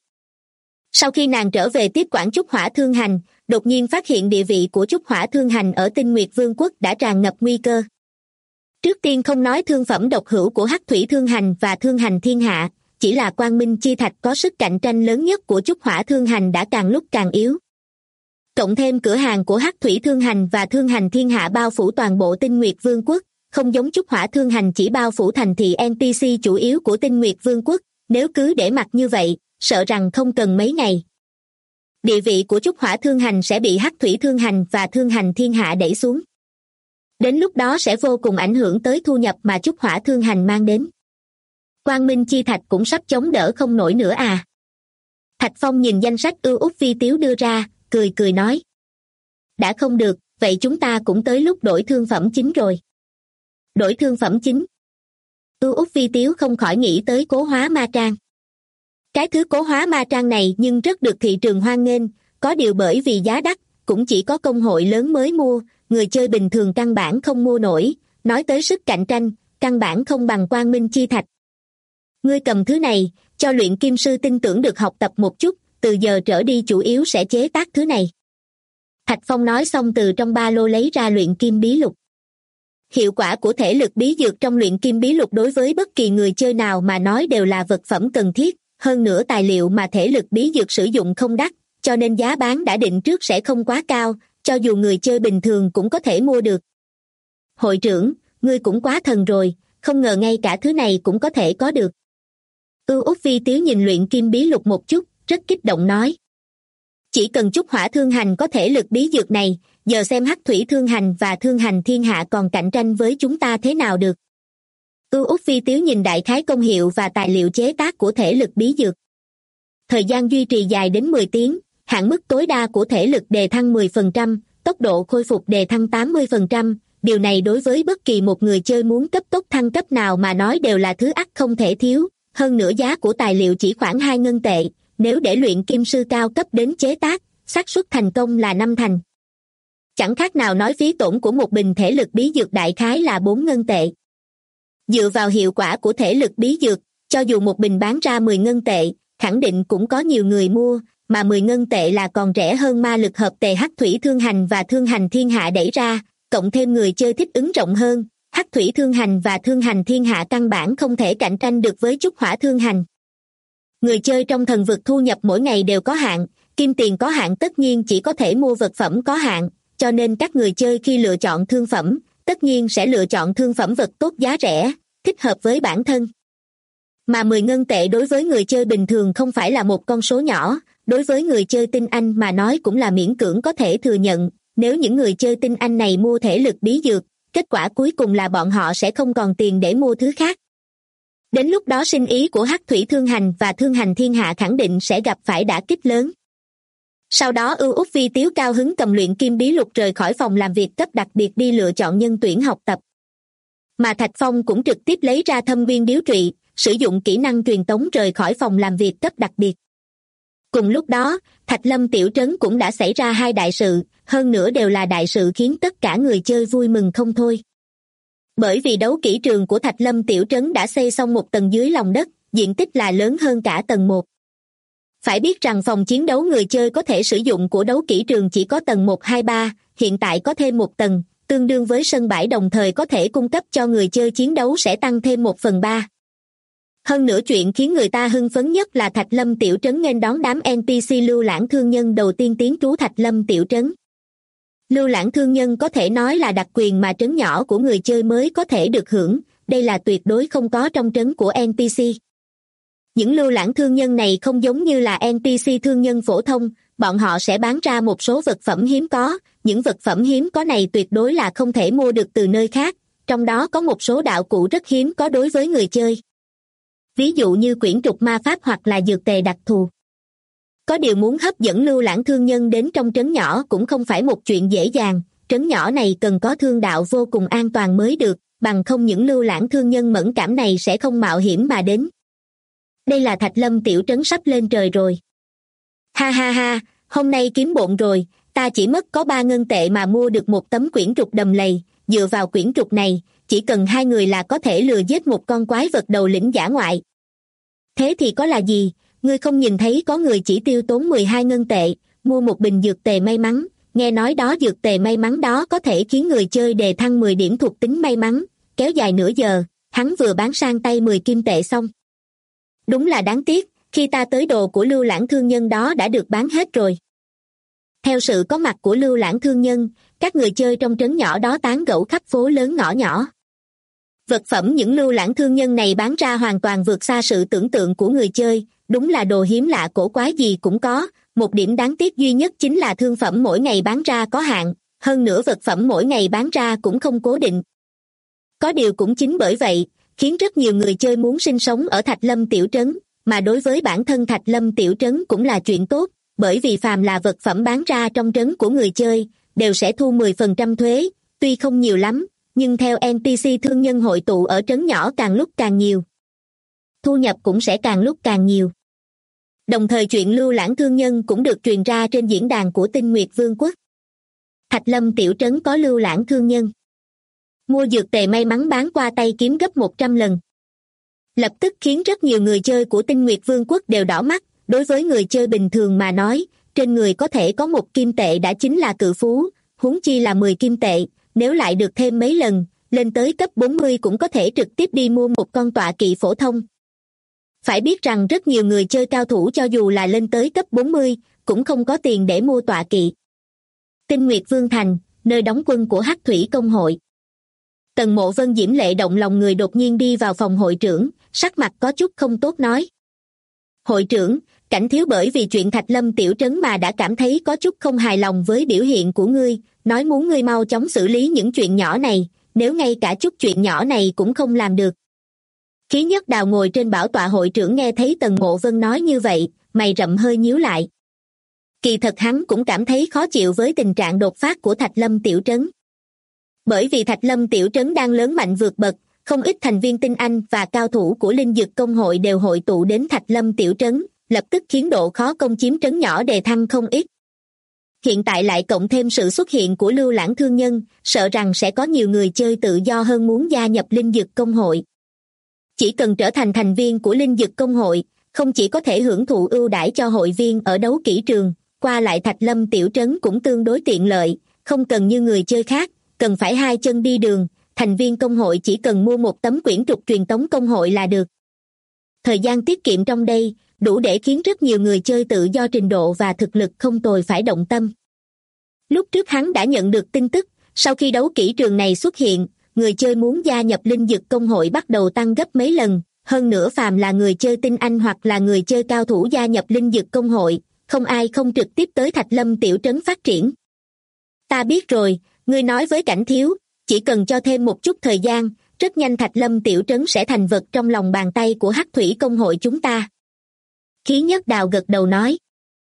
Sau khi nàng trở về tiếp quản Trúc Hỏa Thương Hành, đột nhiên phát hiện địa vị của Trúc Hỏa Thương Hành ở Tinh Nguyệt Vương quốc đã tràn ngập nguy cơ. Trước tiên không nói thương phẩm độc hữu của Hắc Thủy Thương Hành và Thương Hành Thiên Hạ, chỉ là Quang Minh Chi Thạch có sức cạnh tranh lớn nhất của Trúc Hỏa Thương Hành đã càng lúc càng yếu. Cộng thêm cửa hàng của Hắc Thủy Thương Hành và Thương Hành Thiên Hạ bao phủ toàn bộ Tinh Nguyệt Vương quốc, không giống Trúc Hỏa Thương Hành chỉ bao phủ thành thị NPC chủ yếu của Tinh Nguyệt Vương quốc, nếu cứ để mặc như vậy, sợ rằng không cần mấy ngày. Địa vị của Trúc Hỏa Thương Hành sẽ bị Hắc Thủy Thương Hành và Thương Hành Thiên Hạ đẩy xuống. Đến lúc đó sẽ vô cùng ảnh hưởng tới thu nhập mà Trúc Hỏa Thương Hành mang đến. Quang Minh Chi Thạch cũng sắp chống đỡ không nổi nữa à? Thạch Phong nhìn danh sách Ưu Úc Vi Tiếu đưa ra, cười cười nói. Đã không được, vậy chúng ta cũng tới lúc đổi thương phẩm chính rồi. Đổi thương phẩm chính. Ưu Úc Vi Tiếu không khỏi nghĩ tới Cố Hóa Ma Trang. Cái thứ Cố Hóa Ma Trang này nhưng rất được thị trường hoan nghênh, có điều bởi vì giá đắt, cũng chỉ có công hội lớn mới mua, người chơi bình thường căn bản không mua nổi, nói tới sức cạnh tranh, căn bản không bằng Quang Minh Chi Thạch. Ngươi cầm thứ này, cho luyện kim sư tin tưởng được học tập một chút, từ giờ trở đi chủ yếu sẽ chế tác thứ này. Thạch Phong nói xong từ trong ba lô lấy ra luyện kim bí lục. Hiệu quả của thể lực bí dược trong luyện kim bí lục đối với bất kỳ người chơi nào mà nói đều là vật phẩm cần thiết, hơn nữa tài liệu mà thể lực bí dược sử dụng không đắt, cho nên giá bán đã định trước sẽ không quá cao, cho dù người chơi bình thường cũng có thể mua được. Hội trưởng, ngươi cũng quá thần rồi, không ngờ ngay cả thứ này cũng có thể có được. Ưu Úc Vi Tiếu nhìn luyện kim bí lục một chút, rất kích động nói. Chỉ cần Trúc Hỏa Thương Hành có thể lực bí dược này, giờ xem Hắc Thủy Thương Hành và Thương Hành Thiên Hạ còn cạnh tranh với chúng ta thế nào được. Ưu Úc Vi Tiếu nhìn đại khái công hiệu và tài liệu chế tác của thể lực bí dược. Thời gian duy trì dài đến 10 tiếng, hạn mức tối đa của thể lực đề thăng 10%, tốc độ khôi phục đề thăng 80%, điều này đối với bất kỳ một người chơi muốn cấp tốc thăng cấp nào mà nói đều là thứ ắt không thể thiếu, hơn nữa giá của tài liệu chỉ khoảng 2 ngân tệ, nếu để luyện kim sư cao cấp đến chế tác, xác suất thành công là 5 thành. Chẳng khác nào nói phí tổn của một bình thể lực bí dược đại khái là 4 ngân tệ. Dựa vào hiệu quả của thể lực bí dược, cho dù một bình bán ra 10 ngân tệ, khẳng định cũng có nhiều người mua, mà 10 ngân tệ là còn rẻ hơn ma lực hợp tề Hắc Thủy Thương Hành và Thương Hành Thiên Hạ đẩy ra, cộng thêm người chơi thích ứng rộng hơn, Hắc Thủy Thương Hành và Thương Hành Thiên Hạ căn bản không thể cạnh tranh được với Trúc Hỏa Thương Hành. Người chơi trong thần vực thu nhập mỗi ngày đều có hạn, kim tiền có hạn tất nhiên chỉ có thể mua vật phẩm có hạn, cho nên các người chơi khi lựa chọn thương phẩm, tất nhiên sẽ lựa chọn thương phẩm vật tốt giá rẻ, thích hợp với bản thân. Mà 10 ngân tệ đối với người chơi bình thường không phải là một con số nhỏ, đối với người chơi tinh anh mà nói cũng là miễn cưỡng có thể thừa nhận, nếu những người chơi tinh anh này mua thể lực bí dược, kết quả cuối cùng là bọn họ sẽ không còn tiền để mua thứ khác. Đến lúc đó sinh ý của Hắc Thủy Thương Hành và Thương Hành Thiên Hạ khẳng định sẽ gặp phải đả kích lớn. Sau đó Ưu Úc Vi Tiếu cao hứng cầm luyện kim bí lục rời khỏi phòng làm việc cấp đặc biệt đi lựa chọn nhân tuyển học tập. Mà Thạch Phong cũng trực tiếp lấy ra Thâm Nguyên Điếu Trụy, sử dụng kỹ năng truyền tống rời khỏi phòng làm việc cấp đặc biệt. Cùng lúc đó, Thạch Lâm tiểu trấn cũng đã xảy ra hai đại sự, hơn nữa đều là đại sự khiến tất cả người chơi vui mừng không thôi. Bởi vì đấu kỹ trường của Thạch Lâm tiểu trấn đã xây xong một tầng dưới lòng đất, diện tích là lớn hơn cả tầng 1. Phải biết rằng phòng chiến đấu người chơi có thể sử dụng của đấu kỹ trường chỉ có tầng 1, 2, 3, hiện tại có thêm một tầng, tương đương với sân bãi đồng thời có thể cung cấp cho người chơi chiến đấu sẽ tăng thêm 1/3. Hơn nữa chuyện khiến người ta hưng phấn nhất là Thạch Lâm tiểu trấn nghênh đón đám NPC lưu lãng thương nhân đầu tiên tiến trú Thạch Lâm tiểu trấn. Lưu lãng thương nhân có thể nói là đặc quyền mà trấn nhỏ của người chơi mới có thể được hưởng, đây là tuyệt đối không có trong trấn của NPC. Những lưu lãng thương nhân này không giống như là NPC thương nhân phổ thông, bọn họ sẽ bán ra một số vật phẩm hiếm có, những vật phẩm hiếm có này tuyệt đối là không thể mua được từ nơi khác, trong đó có một số đạo cụ rất hiếm có đối với người chơi. Ví dụ như quyển trục ma pháp hoặc là dược tề đặc thù. Có điều muốn hấp dẫn lưu lãng thương nhân đến trong trấn nhỏ cũng không phải một chuyện dễ dàng, trấn nhỏ này cần có thương đạo vô cùng an toàn mới được, bằng không những lưu lãng thương nhân mẫn cảm này sẽ không mạo hiểm mà đến. Đây là Thạch Lâm tiểu trấn sắp lên trời rồi. Ha ha ha, hôm nay kiếm bộn rồi, ta chỉ mất có 3 ngân tệ mà mua được một tấm quyển trục đầm lầy, dựa vào quyển trục này, chỉ cần 2 người là có thể lừa giết một con quái vật đầu lĩnh dã ngoại. Thế thì có là gì, ngươi không nhìn thấy có người chỉ tiêu tốn 12 ngân tệ, mua một bình dược tề may mắn, nghe nói đó dược tề may mắn đó có thể khiến người chơi đề thăng 10 điểm thuộc tính may mắn, kéo dài nửa giờ, hắn vừa bán sang tay 10 kim tệ xong. Đúng là đáng tiếc, khi ta tới đồ của lưu lãng thương nhân đó đã được bán hết rồi. Theo sự có mặt của lưu lãng thương nhân, các người chơi trong trấn nhỏ đó tán gẫu khắp phố lớn ngõ nhỏ. Vật phẩm những lưu lãng thương nhân này bán ra hoàn toàn vượt xa sự tưởng tượng của người chơi, đúng là đồ hiếm lạ cổ quái gì cũng có, một điểm đáng tiếc duy nhất chính là thương phẩm mỗi ngày bán ra có hạn, hơn nữa vật phẩm mỗi ngày bán ra cũng không cố định. Có điều cũng chính bởi vậy, khiến rất nhiều người chơi muốn sinh sống ở Thạch Lâm tiểu trấn, mà đối với bản thân Thạch Lâm tiểu trấn cũng là chuyện tốt, bởi vì phàm là vật phẩm bán ra trong trấn của người chơi, đều sẽ thu 10% thuế, tuy không nhiều lắm, nhưng theo NPC thương nhân hội tụ ở trấn nhỏ càng lúc càng nhiều. Thu nhập cũng sẽ càng lúc càng nhiều. Đồng thời chuyện lưu lãng thương nhân cũng được truyền ra trên diễn đàn của Tinh Nguyệt Vương quốc. Thạch Lâm tiểu trấn có lưu lãng thương nhân. Mua dược tề may mắn bán qua tay kiếm gấp 100 lần. Lập tức khiến rất nhiều người chơi của Tinh Nguyệt Vương quốc đều đỏ mắt, đối với người chơi bình thường mà nói, trên người có thể có 1 kim tệ đã chính là cự phú, huống chi là 10 kim tệ, nếu lại được thêm mấy lần, lên tới cấp 40 cũng có thể trực tiếp đi mua một con tọa kỵ phổ thông. Phải biết rằng rất nhiều người chơi cao thủ cho dù là lên tới cấp 40, cũng không có tiền để mua tọa kỵ. Tinh Nguyệt Vương Thành, nơi đóng quân của Hắc Thủy Công hội. Tần Mộ Vân diễm lệ động lòng người đột nhiên đi vào phòng hội trưởng, sắc mặt có chút không tốt nói. Hội trưởng, Cảnh Thiếu bởi vì chuyện Thạch Lâm tiểu trấn mà đã cảm thấy có chút không hài lòng với biểu hiện của ngươi, nói muốn ngươi mau chóng xử lý những chuyện nhỏ này, nếu ngay cả chút chuyện nhỏ này cũng không làm được. Khí Nhất Đào ngồi trên bảo tọa hội trưởng nghe thấy Tần Mộ Vân nói như vậy, mày rậm hơi nhíu lại. Kỳ thật hắn cũng cảm thấy khó chịu với tình trạng đột phát của Thạch Lâm tiểu trấn. Bởi vì Thạch Lâm tiểu trấn đang lớn mạnh vượt bậc, không ít thành viên tinh anh và cao thủ của Linh Dực Công hội đều hội tụ đến Thạch Lâm tiểu trấn, lập tức khiến độ khó công chiếm trấn nhỏ đề thăng không ít. Hiện tại lại cộng thêm sự xuất hiện của lưu lãng thương nhân, sợ rằng sẽ có nhiều người chơi tự do hơn muốn gia nhập Linh Dực Công hội. Chỉ cần trở thành thành viên của Linh Dực Công hội, không chỉ có thể hưởng thụ ưu đãi cho hội viên ở đấu kỹ trường, qua lại Thạch Lâm tiểu trấn cũng tương đối tiện lợi, không cần như người chơi khác, cần phải hai chân đi đường, thành viên công hội chỉ cần mua một tấm quyển trục truyền tống công hội là được. Thời gian tiết kiệm trong đây, đủ để khiến rất nhiều người chơi tự do trình độ và thực lực không tồi phải động tâm. Lúc trước hắn đã nhận được tin tức, sau khi đấu kỹ trường này xuất hiện, người chơi muốn gia nhập Linh Dực Công hội bắt đầu tăng gấp mấy lần, hơn nữa phàm là người chơi tinh anh hoặc là người chơi cao thủ gia nhập Linh Dực Công hội, không ai không trực tiếp tới Thạch Lâm tiểu trấn phát triển. Ta biết rồi, ngươi nói với Cảnh Thiếu, chỉ cần cho thêm một chút thời gian, rất nhanh Thạch Lâm tiểu trấn sẽ thành vật trong lòng bàn tay của Hắc Thủy Công hội chúng ta. Khí Nhất Đào gật đầu nói.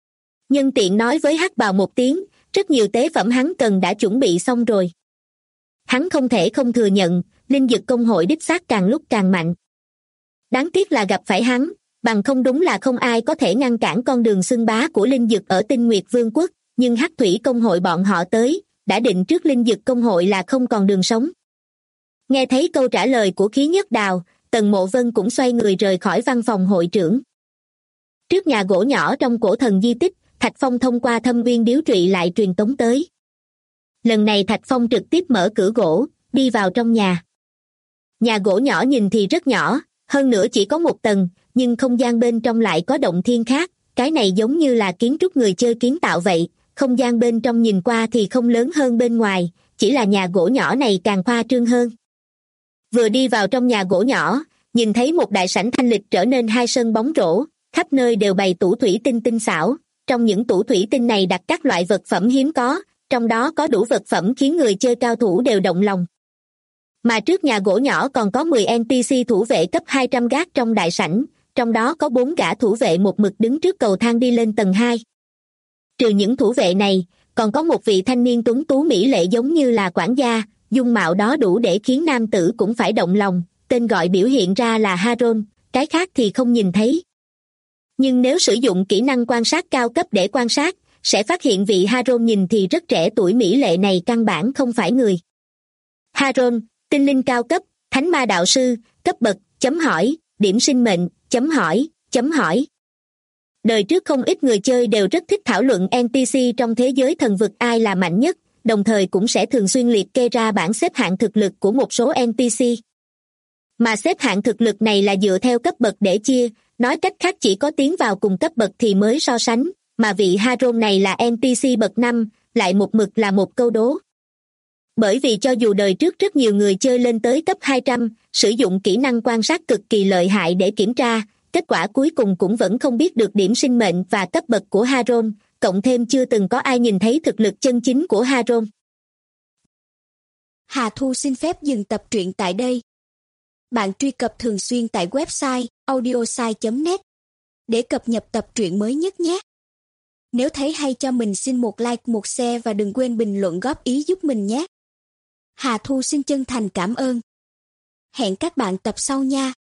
Nhân tiện nói với Hắc Bào một tiếng, rất nhiều tế phẩm hắn cần đã chuẩn bị xong rồi. Hắn không thể không thừa nhận, Linh Dực Công hội đích xác càng lúc càng mạnh. Đáng tiếc là gặp phải hắn, bằng không đúng là không ai có thể ngăn cản con đường xưng bá của linh dực ở Tinh Nguyệt Vương quốc, nhưng Hắc Thủy công hội bọn họ tới, đã định trước linh dực công hội là không còn đường sống. Nghe thấy câu trả lời của Khí Nhất Đào, Tần Mộ Vân cũng xoay người rời khỏi văn phòng hội trưởng. Trước nhà gỗ nhỏ trong cổ thần di tích, Thạch Phong thông qua thâm uyên điếu trụy lại truyền tống tới. Lần này Thạch Phong trực tiếp mở cửa gỗ, đi vào trong nhà. Nhà gỗ nhỏ nhìn thì rất nhỏ, hơn nữa chỉ có một tầng, nhưng không gian bên trong lại có động thiên khác, cái này giống như là kiến trúc người chơi kiến tạo vậy, không gian bên trong nhìn qua thì không lớn hơn bên ngoài, chỉ là nhà gỗ nhỏ này càng khoa trương hơn. Vừa đi vào trong nhà gỗ nhỏ, nhìn thấy một đại sảnh thanh lịch trở nên hai sân bóng rổ, khắp nơi đều bày tủ thủy tinh tinh xảo, trong những tủ thủy tinh này đặt các loại vật phẩm hiếm có, trong đó có đủ vật phẩm khiến người chơi cao thủ đều động lòng. Mà trước nhà gỗ nhỏ còn có 10 NPC thủ vệ cấp 200 gác trong đại sảnh, trong đó có 4 gã thủ vệ một mực đứng trước cầu thang đi lên tầng 2. Trừ những thủ vệ này, còn có một vị thanh niên tuấn tú mỹ lệ giống như là quản gia, dung mạo đó đủ để khiến nam tử cũng phải động lòng, tên gọi biểu hiện ra là Haron, cái khác thì không nhìn thấy. Nhưng nếu sử dụng kỹ năng quan sát cao cấp để quan sát, sẽ phát hiện vị Haron nhìn thì rất trẻ tuổi mỹ lệ này căn bản không phải người. Haron, tinh linh cao cấp, thánh ma đạo sư, cấp bậc, chấm hỏi, điểm sinh mệnh, chấm hỏi, chấm hỏi. Đời trước không ít người chơi đều rất thích thảo luận NPC trong thế giới thần vực ai là mạnh nhất, đồng thời cũng sẽ thường xuyên liệt kê ra bảng xếp hạng thực lực của một số NPC. Mà xếp hạng thực lực này là dựa theo cấp bậc để chia, nói cách khác chỉ có tiến vào cùng cấp bậc thì mới so sánh, mà vị Haron này là NPC bậc 5, lại một mực là một câu đố. Bởi vì cho dù đời trước rất nhiều người chơi lên tới cấp 200, sử dụng kỹ năng quan sát cực kỳ lợi hại để kiểm tra, kết quả cuối cùng cũng vẫn không biết được điểm sinh mệnh và cấp bậc của Haron, cộng thêm chưa từng có ai nhìn thấy thực lực chân chính của Haron. Hà Thu xin phép dừng tập truyện tại đây. Bạn truy cập thường xuyên tại website audiosai.net để cập nhật tập truyện mới nhất nhé. Nếu thấy hay cho mình xin một like, một share và đừng quên bình luận góp ý giúp mình nhé. Hà Thu xin chân thành cảm ơn. Hẹn các bạn tập sau nha.